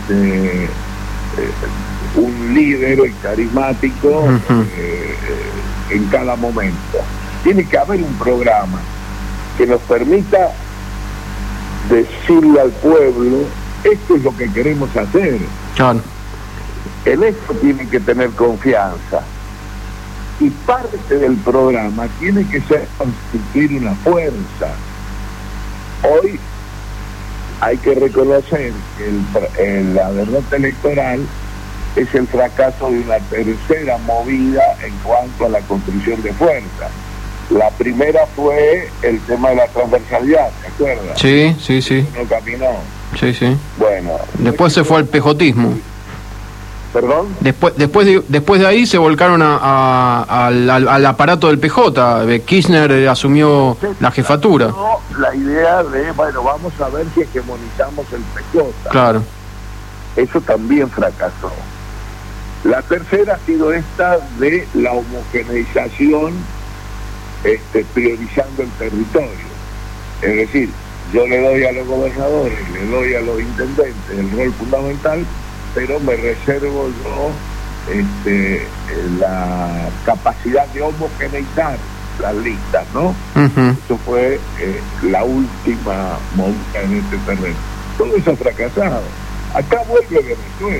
un líder carismático en cada momento. Tiene que haber un programa que nos permita decirle al pueblo, esto es lo que queremos hacer. Claro. En esto tienen que tener confianza, y parte del programa tiene que ser constituir una fuerza. Hoy hay que reconocer que la derrota electoral es el fracaso de una tercera movida en cuanto a la construcción de fuerza. La primera fue el tema de la transversalidad, ¿te acuerdas? Sí. No caminó. Sí. Bueno. Después se fue al pejotismo. ¿Perdón? Después de ahí se volcaron al aparato del PJ. Kirchner asumió la jefatura. No, la idea de, bueno, vamos a ver si hegemonizamos el PJ. Claro. Eso también fracasó. La tercera ha sido esta de la homogeneización, priorizando el territorio. Es decir, yo le doy a los gobernadores, le doy a los intendentes el rol fundamental, pero me reservo yo la capacidad de homogeneizar las listas, ¿no? Eso fue la última movida en este terreno. Todo eso ha fracasado. Acá vuelve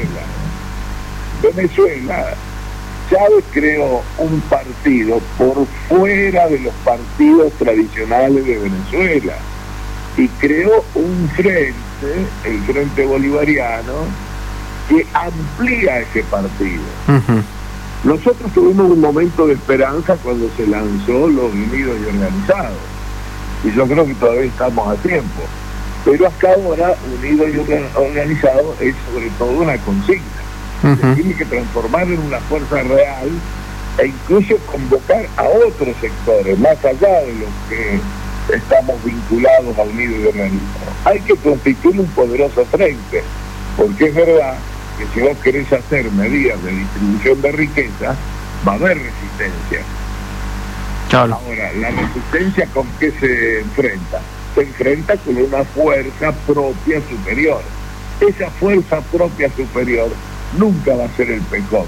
Venezuela. Chávez creó un partido por fuera de los partidos tradicionales de Venezuela y creó un frente, el Frente Bolivariano, que amplía ese partido. Nosotros tuvimos un momento de esperanza cuando se lanzó los Unidos y Organizados, y yo creo que todavía estamos a tiempo, pero hasta ahora Unidos y Organizados es sobre todo una consigna. Se tiene que transformar en una fuerza real e incluso convocar a otros sectores, más allá de los que estamos vinculados a Unidos y Organizados. Hay que constituir un poderoso frente, porque es verdad que si vos querés hacer medidas de distribución de riqueza, va a haber resistencia. Claro. Ahora, ¿la resistencia con qué se enfrenta? Se enfrenta con una fuerza propia superior. Esa fuerza propia superior nunca va a ser el PJ.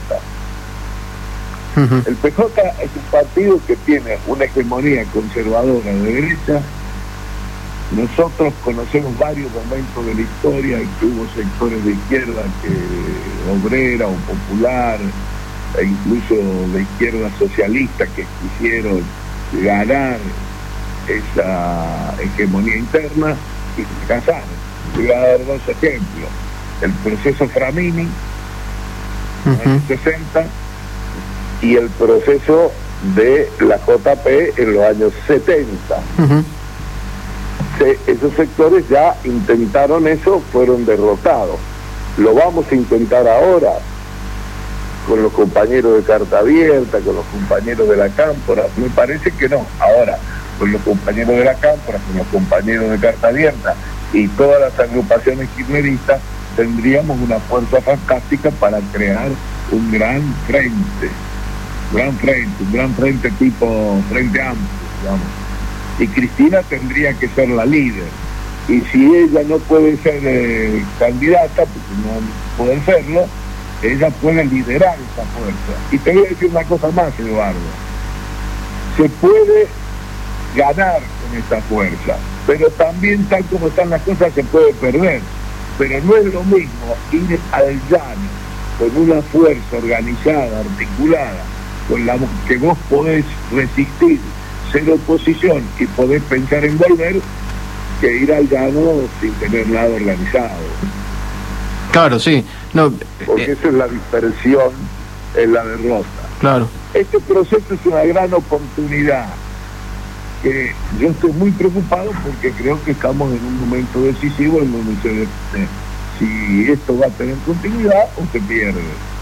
El PJ es un partido que tiene una hegemonía conservadora de derecha. Nosotros conocemos varios momentos de la historia en que hubo sectores de izquierda, obrera o popular, e incluso de izquierda socialista, que quisieron ganar esa hegemonía interna y fracasaron. Voy a dar dos ejemplos: el proceso Framini en los años 60 y el proceso de la JP en los años 70. Esos sectores ya intentaron eso, fueron derrotados. Lo vamos a intentar ahora con los compañeros de Carta Abierta, con los compañeros de la Cámpora. Me parece que no. Ahora, con los compañeros de la Cámpora, con los compañeros de Carta Abierta y todas las agrupaciones kirchneristas, tendríamos una fuerza fantástica para crear un gran frente tipo Frente Amplio, digamos. Y Cristina tendría que ser la líder. Y si ella no puede ser candidata, porque no puede serlo, ella puede liderar esa fuerza. Y te voy a decir una cosa más, Eduardo. Se puede ganar con esta fuerza, pero también, tal como están las cosas, se puede perder. Pero no es lo mismo ir al llano con una fuerza organizada, articulada, con la que vos podés resistir, ser oposición y podés pensar en volver, que ir al llano sin tener nada organizado. Claro, sí. No, porque esa es la dispersión, es la derrota. Claro. Este proceso es una gran oportunidad. Yo estoy muy preocupado porque creo que estamos en un momento decisivo en donde se define si esto va a tener continuidad o se pierde.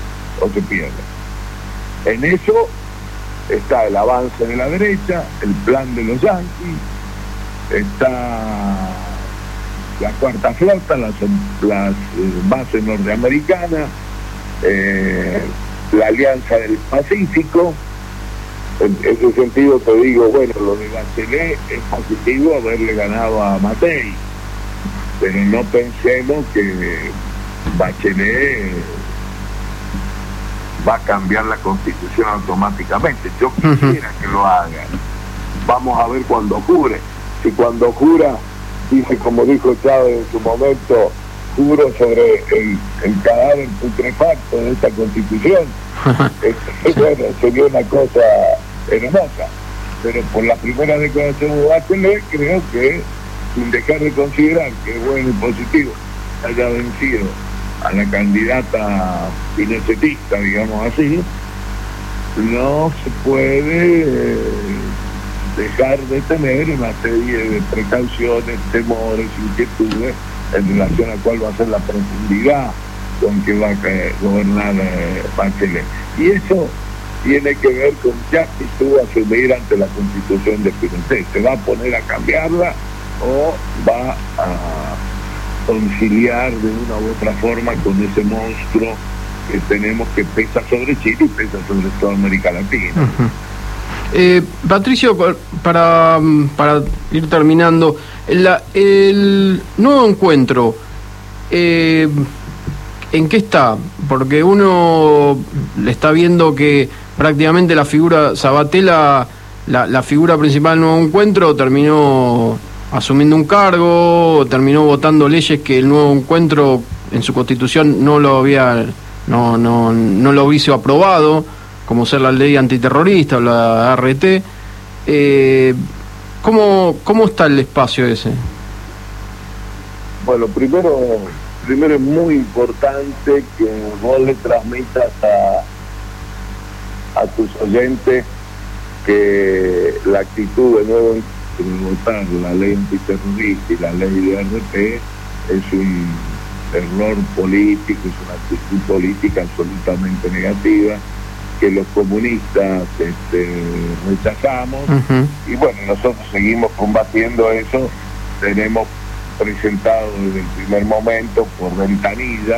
En eso está el avance de la derecha, el plan de los yanquis, está la cuarta flota, las bases norteamericanas, la Alianza del Pacífico. En ese sentido te digo, bueno, lo de Bachelet es positivo haberle ganado a Matei, pero no pensemos que Bachelet va a cambiar la Constitución automáticamente. Yo quisiera que lo haga. Vamos a ver cuando jure. Si cuando jura, dice como dijo Chávez en su momento, juro sobre el cadáver putrefacto de esta Constitución, bueno, sería una cosa hermosa. Pero por la primera declaración de Bachelet, creo que, sin dejar de considerar que es bueno y positivo haya vencido a la candidata pinochetista, digamos así, no se puede dejar de tener una serie de precauciones, temores, inquietudes en relación a cuál va a ser la profundidad con que va a gobernar Bachelet. Y eso tiene que ver con qué actitud asumir ante la Constitución de Pinochet. ¿Se va a poner a cambiarla o va a conciliar de una u otra forma con ese monstruo que tenemos, que pesa sobre Chile y pesa sobre toda América Latina? Patricio, para ir terminando, el nuevo encuentro, ¿en qué está? Porque uno le está viendo que prácticamente la figura Sabatella la figura principal del Nuevo Encuentro terminó asumiendo un cargo, terminó votando leyes que el Nuevo Encuentro en su constitución no lo hubiese aprobado, como ser la ley antiterrorista o la ART. ¿Cómo está el espacio ese? Bueno, primero es muy importante que vos le transmitas a tus oyentes que la actitud de nuevo en votar la ley antiterrorista y la ley de ART es un error político, es una actitud política absolutamente negativa que los comunistas rechazamos. Uh-huh. Y bueno, nosotros seguimos combatiendo eso. Tenemos presentado desde el primer momento por ventanilla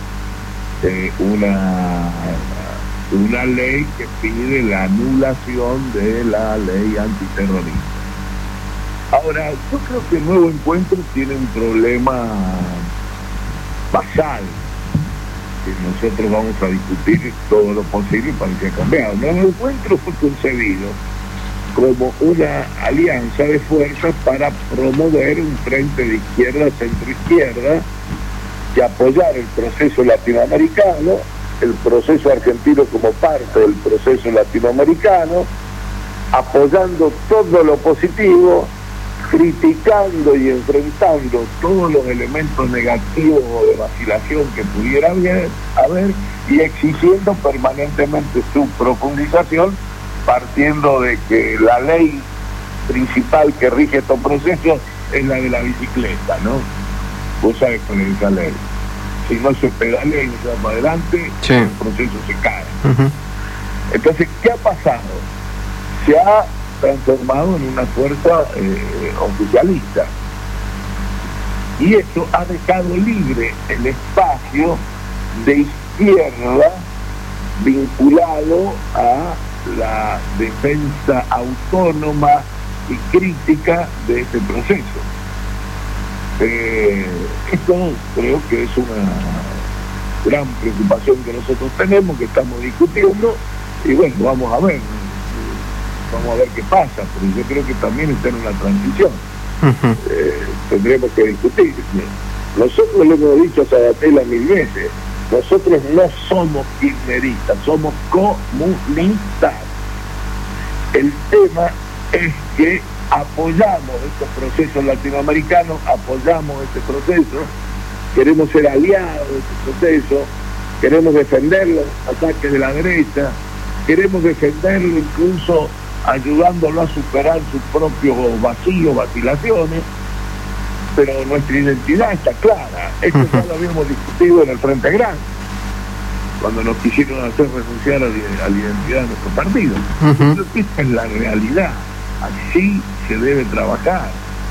una ley que pide la anulación de la ley antiterrorista. Ahora, yo creo que el Nuevo Encuentro tiene un problema basal, que nosotros vamos a discutir todo lo posible para que sea cambiado. El Nuevo Encuentro fue concebido como una alianza de fuerzas para promover un frente de izquierda, centro-izquierda, que apoyara el proceso latinoamericano, el proceso argentino como parte del proceso latinoamericano, apoyando todo lo positivo, criticando y enfrentando todos los elementos negativos o de vacilación que pudiera haber y exigiendo permanentemente su profundización, partiendo de que la ley principal que rige estos procesos es la de la bicicleta, ¿no? Vos sabés cuál es esa ley. Si no se pedalea y no se va para adelante, sí, el proceso se cae. Uh-huh. Entonces, ¿qué ha pasado? Se ha transformado en una fuerza oficialista. Y eso ha dejado libre el espacio de izquierda vinculado a la defensa autónoma y crítica de este proceso. Esto creo que es una gran preocupación que nosotros tenemos, que estamos discutiendo, y bueno, vamos a ver qué pasa, pero yo creo que también está en una transición. Uh-huh. Tendremos que discutir. Nosotros le hemos dicho a Sabatella 1000 veces, nosotros no somos kirchneristas, somos comunistas. El tema es que apoyamos estos procesos latinoamericanos, apoyamos este proceso, queremos ser aliados de este proceso, queremos defender los ataques de la derecha, queremos defenderlo incluso ayudándolo a superar sus propios vacíos, vacilaciones, pero nuestra identidad está clara. Esto ya lo habíamos discutido en el Frente Grande, cuando nos quisieron hacer renunciar a la identidad de nuestro partido. Uh-huh. Esta es la realidad, así se debe trabajar,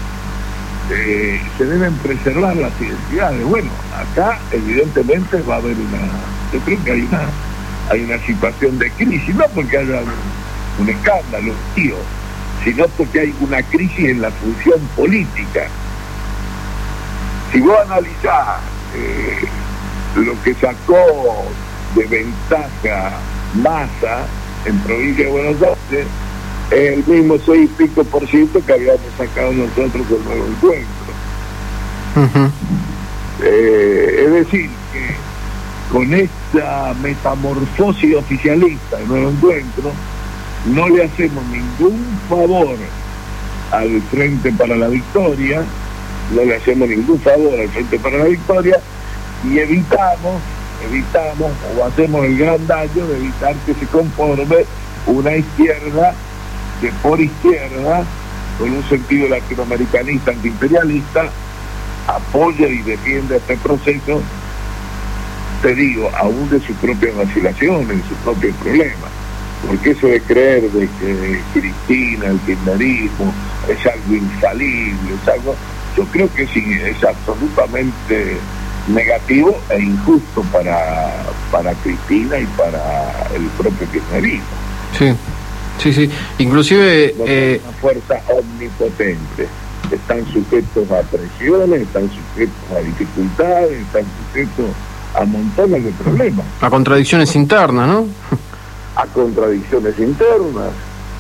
se deben preservar las identidades. Bueno, acá evidentemente va a haber yo creo que hay una situación de crisis, no porque haya un escándalo, tío, sino porque hay una crisis en la función política. Si vos analizás lo que sacó de ventaja Massa en provincia de Buenos Aires, es el mismo 6 y pico % que habíamos sacado nosotros del Nuevo Encuentro. Uh-huh. Es decir, que con esta metamorfosis oficialista del Nuevo Encuentro no le hacemos ningún favor al Frente para la Victoria, no le hacemos ningún favor al Frente para la Victoria, y evitamos o hacemos el gran daño de evitar que se conforme una izquierda que por izquierda, con un sentido latinoamericanista, antiimperialista, apoya y defiende este proceso, te digo, aún de sus propias vacilaciones, de sus propios problemas. Porque eso de creer de que Cristina, el kirchnerismo, es algo infalible, es algo, yo creo que sí, es absolutamente negativo e injusto para Cristina y para el propio kirchnerismo. Sí, inclusive no es una fuerza omnipotente, están sujetos a presiones, están sujetos a dificultades, están sujetos a montones de problemas, a contradicciones internas, ¿no? A contradicciones internas.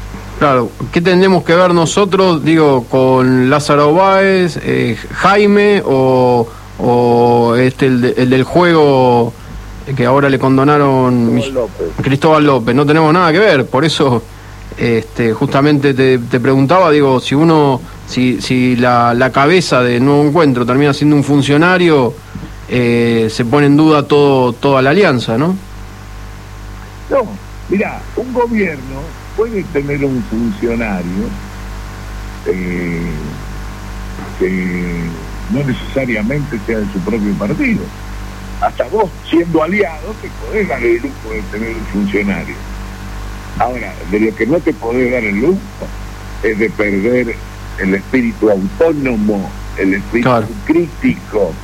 Claro, ¿qué tendremos que ver nosotros, digo, con Lázaro Báez, Jaime o el del juego que ahora le condonaron Cristóbal López? No tenemos nada que ver, por eso justamente te preguntaba, digo, si la cabeza de Nuevo Encuentro termina siendo un funcionario, se pone en duda toda la alianza, ¿no? No, mira, un gobierno puede tener un funcionario que no necesariamente sea de su propio partido. Hasta vos, siendo aliado, te podés dar el lujo de tener un funcionario. Ahora, de lo que no te podés dar el lujo es de perder el espíritu autónomo, el espíritu crítico,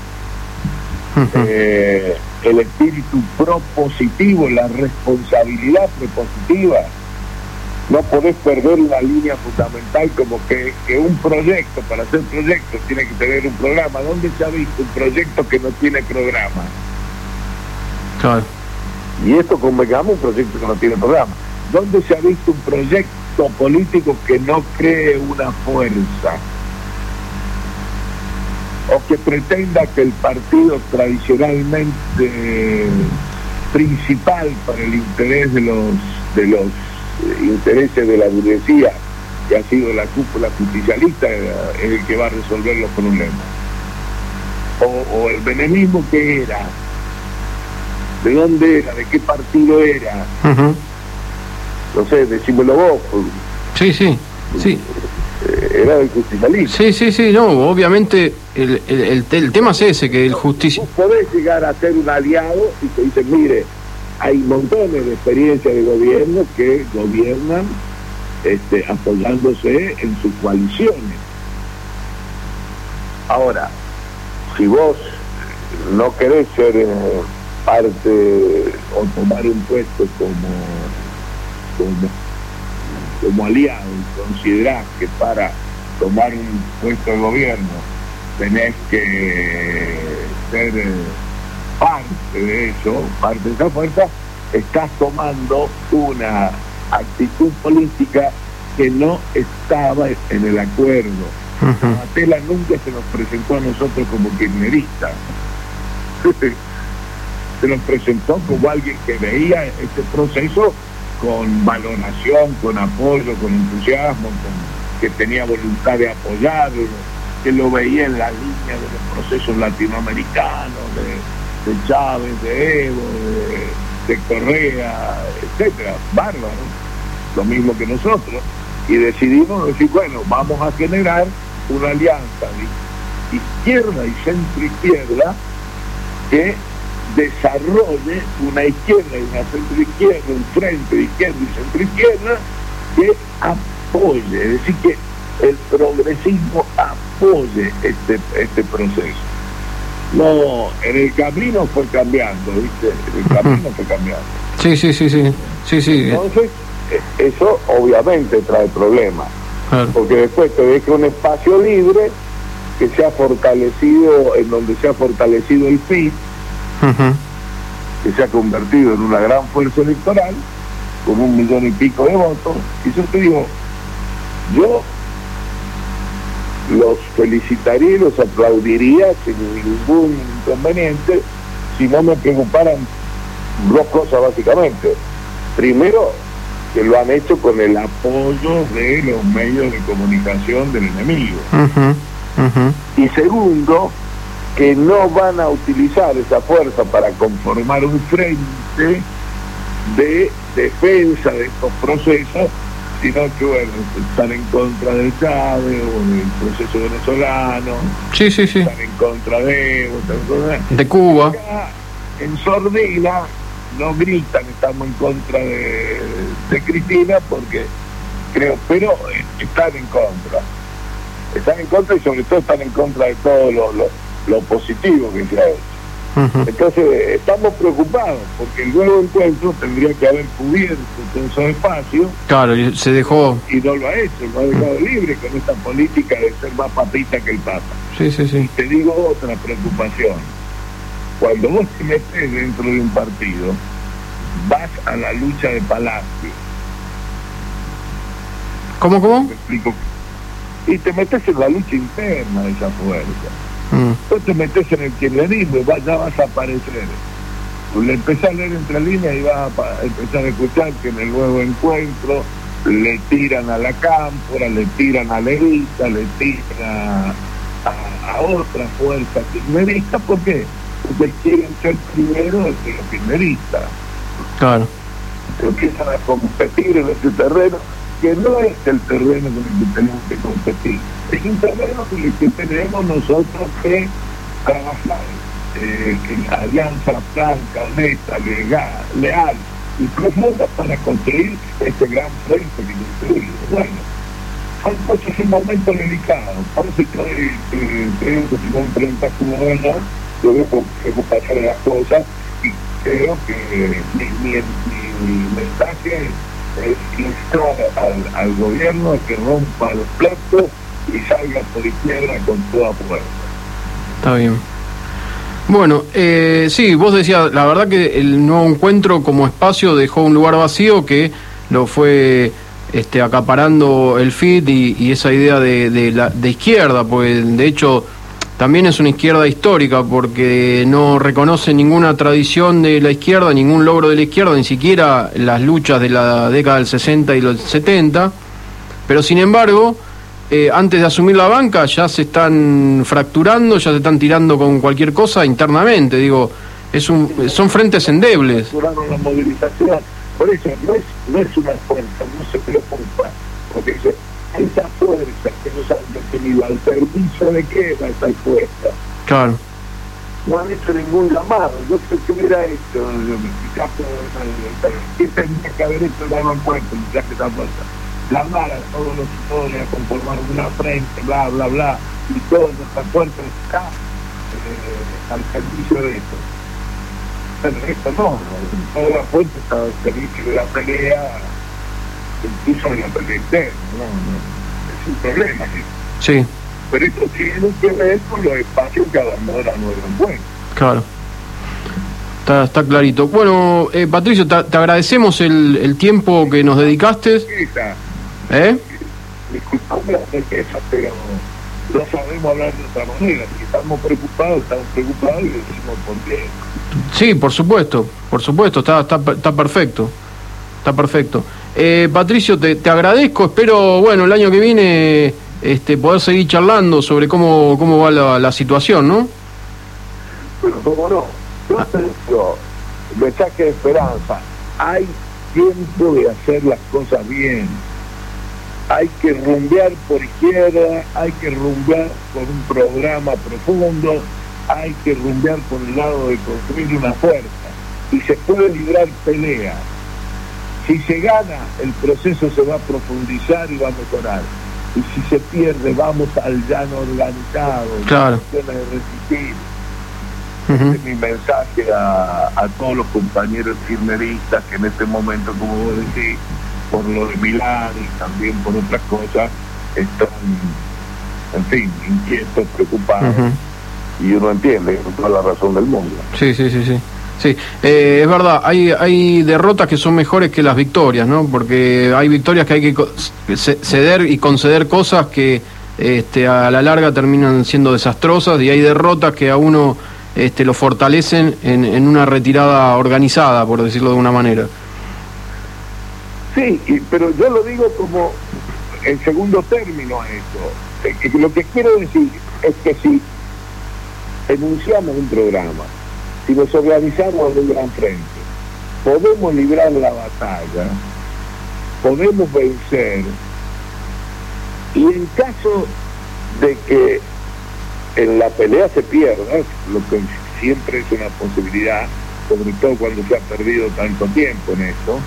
el espíritu propositivo, la responsabilidad propositiva. No podés perder la línea fundamental, como que un proyecto, para hacer proyectos, tiene que tener un programa. ¿Dónde se ha visto un proyecto que no tiene programa? Claro. Y esto convengamos, un proyecto que no tiene programa. ¿Dónde se ha visto un proyecto político que no cree una fuerza? O que pretenda que el partido tradicionalmente principal para el interés de los intereses de la burguesía, que ha sido la cúpula justicialista, es el que va a resolver los problemas. O el menemismo, que era, de dónde era, de qué partido era. No sé, decímelo vos. Sí. Era del justicialismo. Sí, no, obviamente el tema es ese, que el justicia... Vos podés llegar a ser un aliado y te dicen, mire, hay montones de experiencias de gobierno que gobiernan apoyándose en sus coaliciones. Ahora, si vos no querés ser parte o tomar un puesto como aliado y considerás que para tomar un puesto de gobierno tenés que ser parte de eso, parte de esa fuerza, estás tomando una actitud política que no estaba en el acuerdo. Matela nunca se nos presentó a nosotros como kirchnerista. Se nos presentó como alguien que veía este proceso con valoración, con apoyo, con entusiasmo, que tenía voluntad de apoyarlo, que lo veía en la línea de los procesos latinoamericanos, de Chávez, de Evo, de Correa, etcétera, bárbaro, lo mismo que nosotros, y decidimos decir, bueno, vamos a generar una alianza de izquierda y centro-izquierda que desarrolle una izquierda y una centro-izquierda, un frente de izquierda y centro-izquierda que apoye, es decir, que el progresismo apoye este proceso. No, en el camino fue cambiando, ¿viste? En el camino fue cambiando. Sí. Entonces, eso obviamente trae problemas. Claro. Porque después te deja un espacio libre que se ha fortalecido, en donde se ha fortalecido el PIB, que se ha convertido en una gran fuerza electoral, con 1 millón y pico de votos. Y yo te digo, yo los felicitaría y los aplaudiría sin ningún inconveniente si no me preocuparan dos cosas básicamente. Primero, que lo han hecho con el apoyo de los medios de comunicación del enemigo. Y segundo, que no van a utilizar esa fuerza para conformar un frente de defensa de estos procesos, sino que, bueno, están en contra del Chávez o del proceso venezolano, están en contra de Evo, de Cuba. Acá, en sordina, no gritan, estamos en contra de Cristina, porque creo, pero están en contra y sobre todo están en contra de todo lo positivo que se ha hecho. Entonces estamos preocupados porque el Nuevo Encuentro tendría que haber cubierto todo ese espacio. Claro, y se dejó. Y no lo ha hecho, lo ha dejado libre con esta política de ser más papita que el Papa. Sí. Y te digo otra preocupación. Cuando vos te metes dentro de un partido, vas a la lucha de Palacio. ¿Cómo? ¿Me explico? Y te metes en la lucha interna de esa fuerza. Vos te metes en el kirchnerismo y ya vas a aparecer. Tú le empezás a leer entre líneas y vas a empezar a escuchar que en el nuevo encuentro le tiran a la Cámpora, le tiran a Levita, le tiran a otra fuerza kirchnerista. ¿Por qué? Porque quieren ser primero que los kirchneristas. Claro. Empiezan a competir en ese terreno que no es el terreno con el que tenemos que competir, es un terreno con el que tenemos nosotros que trabajar en alianza franca, honesta, leal y profunda para construir este gran frente que construimos. Bueno, son cosas un momento delicado, por eso creo que si no enfrentas como bueno, debemos pasar las cosas y creo que mi mensaje es instar al gobierno a que rompa los platos y salga por izquierda con toda fuerza. Está bien. Bueno, sí, vos decías, la verdad que el nuevo encuentro como espacio dejó un lugar vacío que lo fue acaparando el FIT y esa idea de izquierda, pues de hecho también es una izquierda histórica porque no reconoce ninguna tradición de la izquierda, ningún logro de la izquierda, ni siquiera las luchas de la década del 60 y los 70, pero sin embargo, antes de asumir la banca ya se están fracturando, ya se están tirando con cualquier cosa internamente, digo, son frentes endebles. La movilización, por eso no es una fuerza, no se preocupa, porque dice, esa fuerza que nos han detenido al servicio de qué va a estar puesta. Claro. No han hecho ningún llamado. Yo creo que hubiera hecho, ¿qué tendría que haber hecho el nuevo encuentro? Ya que está puesta. Llamar a todos los sectores a conformar una frente, bla, bla, bla, y toda nuestra fuerza está al servicio de esto. Pero esto no, toda la fuerza está al servicio de la pelea, incluso en la pelea interna, es un problema. Sí. Pero esto tiene que ver con los espacios que abandona nuestro encuentro. Claro. Está clarito. Bueno, Patricio, te agradecemos el tiempo que nos dedicaste. Disculpame la riqueza, pero no sabemos hablar de otra manera. Si estamos preocupados y decimos por qué. Sí, por supuesto, está perfecto. Está perfecto. Patricio, te agradezco, espero, bueno, el año que viene poder seguir charlando sobre cómo va la situación, ¿no? Pero cómo no, yo te digo, mensaje de esperanza, hay tiempo de hacer las cosas bien, hay que rumbear por izquierda, hay que rumbear por un programa profundo, hay que rumbear por el lado de construir una fuerza, y se puede librar pelea. Si se gana, el proceso se va a profundizar y va a mejorar. Y si se pierde, vamos al llano organizado. Claro. De resistir. Este es mi mensaje a todos los compañeros kirchneristas que en este momento, como vos decís, por lo de Milán y también por otras cosas, están, en fin, inquietos, preocupados. Y uno entiende, con toda la razón del mundo. Sí. Sí, es verdad, hay derrotas que son mejores que las victorias, ¿no? Porque hay victorias que hay que ceder y conceder cosas que a la larga terminan siendo desastrosas, y hay derrotas que a uno lo fortalecen en una retirada organizada, por decirlo de una manera. Sí, pero yo lo digo como en segundo término a eso. Lo que quiero decir es que si enunciamos un programa, si nos organizamos en un gran frente, podemos librar la batalla, podemos vencer, y en caso de que en la pelea se pierda, lo que siempre es una posibilidad, sobre todo cuando se ha perdido tanto tiempo en esto,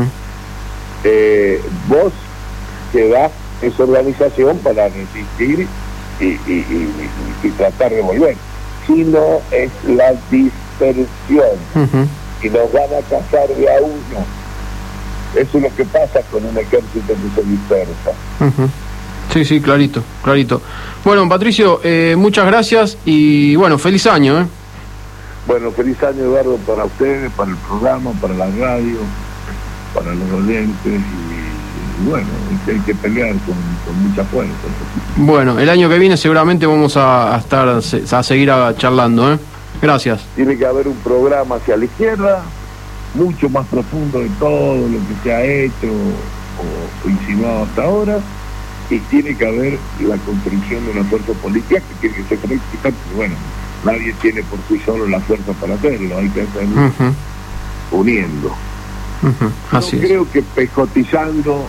vos quedás esa organización para resistir y tratar de volver. Si no, es la dispersión y nos van a cazar de a uno. Eso es lo que pasa con un ejército que se dispersa. Sí, clarito. Bueno, Patricio, muchas gracias y bueno, feliz año. Bueno, feliz año, Eduardo, para ustedes, para el programa, para la radio, para los oyentes, y y bueno, hay que pelear con mucha fuerza. Bueno, el año que viene seguramente vamos a seguir charlando, ¿eh? Gracias. Tiene que haber un programa hacia la izquierda, mucho más profundo de todo lo que se ha hecho o insinuado hasta ahora, y tiene que haber la construcción de una fuerza política que tiene que ser política, porque bueno, nadie tiene por sí solo la fuerza para hacerlo, hay que hacerlo uniendo. Así no creo que pescotizando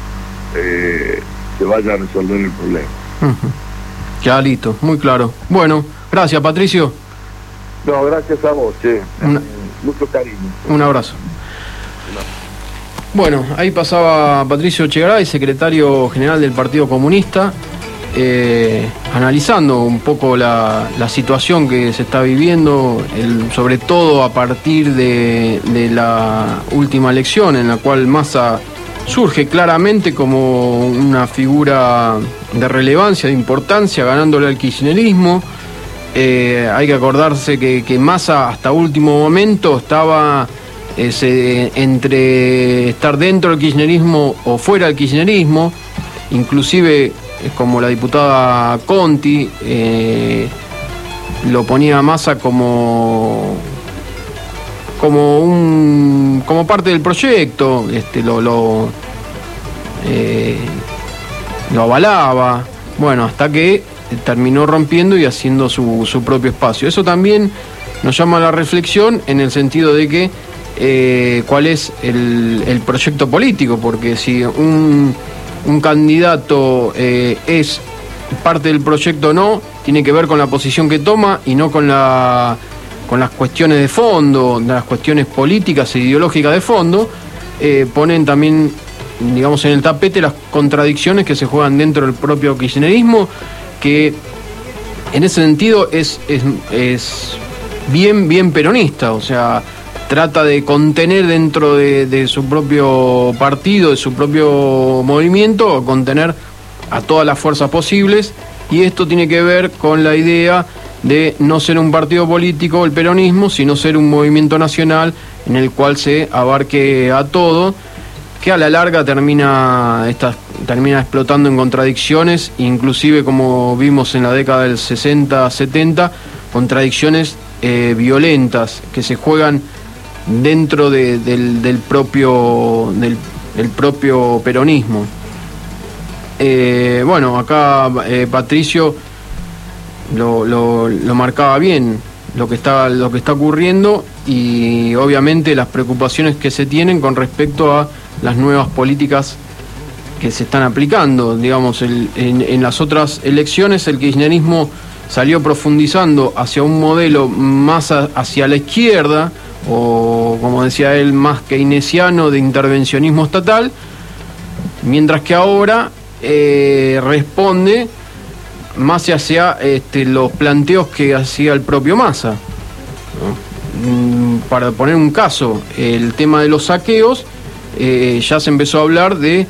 se vaya a resolver el problema. Clarito, muy claro. Bueno, gracias, Patricio. No, gracias a vos, che. Mucho cariño. Un abrazo. Bueno, ahí pasaba Patricio Echegaray, secretario general del Partido Comunista, analizando un poco la situación que se está viviendo, sobre todo a partir de la última elección, en la cual Massa surge claramente como una figura de relevancia, de importancia, ganándole al kirchnerismo. Hay que acordarse que Massa hasta último momento estaba entre estar dentro del kirchnerismo o fuera del kirchnerismo, inclusive como la diputada Conti lo ponía a Massa como parte del proyecto, lo avalaba, bueno, hasta que terminó rompiendo y haciendo su propio espacio. Eso también nos llama a la reflexión en el sentido de que cuál es el proyecto político, porque si un candidato es parte del proyecto o no, tiene que ver con la posición que toma y no con las cuestiones de fondo, las cuestiones políticas e ideológicas de fondo. Ponen también, digamos, en el tapete las contradicciones que se juegan dentro del propio kirchnerismo, que en ese sentido es bien peronista, o sea, trata de contener dentro de su propio partido, de su propio movimiento, contener a todas las fuerzas posibles, y esto tiene que ver con la idea de no ser un partido político, el peronismo, sino ser un movimiento nacional en el cual se abarque a todo, que a la larga termina explotando en contradicciones, inclusive como vimos en la década del 60-70, contradicciones violentas que se juegan dentro del propio peronismo. Bueno, acá Patricio lo marcaba bien lo que está ocurriendo, y obviamente las preocupaciones que se tienen con respecto a las nuevas políticas que se están aplicando. Digamos, en las otras elecciones el kirchnerismo salió profundizando hacia un modelo más hacia la izquierda, o como decía él, más keynesiano, de intervencionismo estatal, mientras que ahora responde más hacia los planteos que hacía el propio Massa, ¿no? Para poner un caso, el tema de los saqueos, ya se empezó a hablar de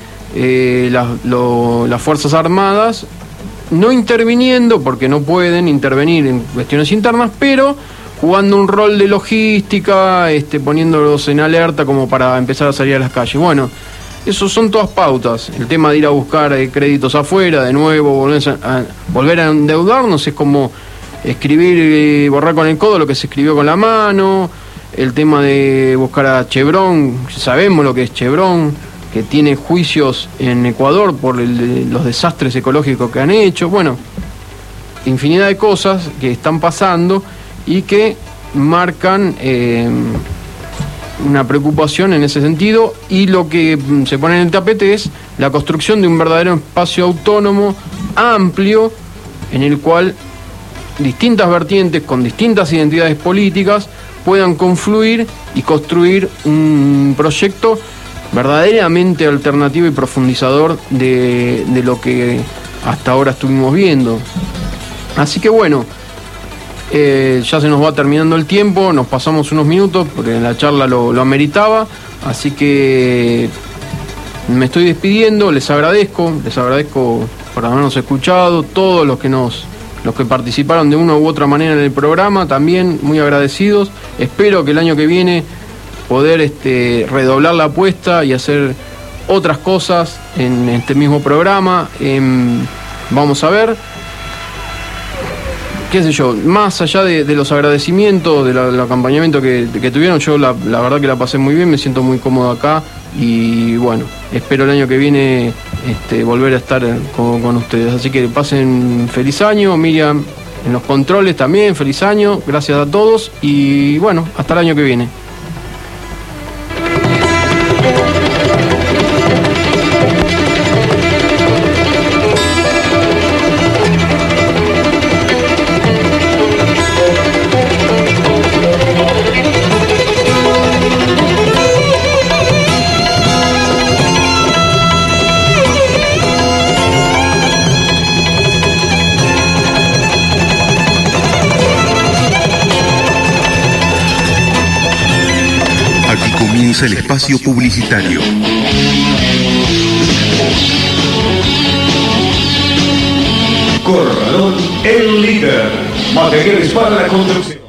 las Fuerzas Armadas no interviniendo, porque no pueden intervenir en cuestiones internas, pero jugando un rol de logística, poniéndolos en alerta como para empezar a salir a las calles. Bueno, eso son todas pautas. El tema de ir a buscar créditos afuera, de nuevo, volver a endeudarnos, es como escribir y borrar con el codo lo que se escribió con la mano. El tema de buscar a Chevron, sabemos lo que es Chevron, que tiene juicios en Ecuador por los desastres ecológicos que han hecho. Bueno, infinidad de cosas que están pasando y que marcan una preocupación en ese sentido, y lo que se pone en el tapete es la construcción de un verdadero espacio autónomo, amplio, en el cual distintas vertientes con distintas identidades políticas puedan confluir y construir un proyecto verdaderamente alternativo y profundizador de lo que hasta ahora estuvimos viendo. Así que bueno, ya se nos va terminando el tiempo, nos pasamos unos minutos porque la charla lo ameritaba, así que me estoy despidiendo, les agradezco por habernos escuchado, todos los que participaron de una u otra manera en el programa, también muy agradecidos. Espero que el año que viene poder redoblar la apuesta y hacer otras cosas en este mismo programa. Vamos a ver, qué sé yo, más allá de los agradecimientos, del acompañamiento que tuvieron, yo la verdad que la pasé muy bien, me siento muy cómodo acá y bueno, espero el año que viene volver a estar con ustedes. Así que pasen feliz año, Miriam en los controles también, feliz año, gracias a todos y bueno, hasta el año que viene. Comienza el espacio publicitario. Corralón El Líder. Materiales para la construcción.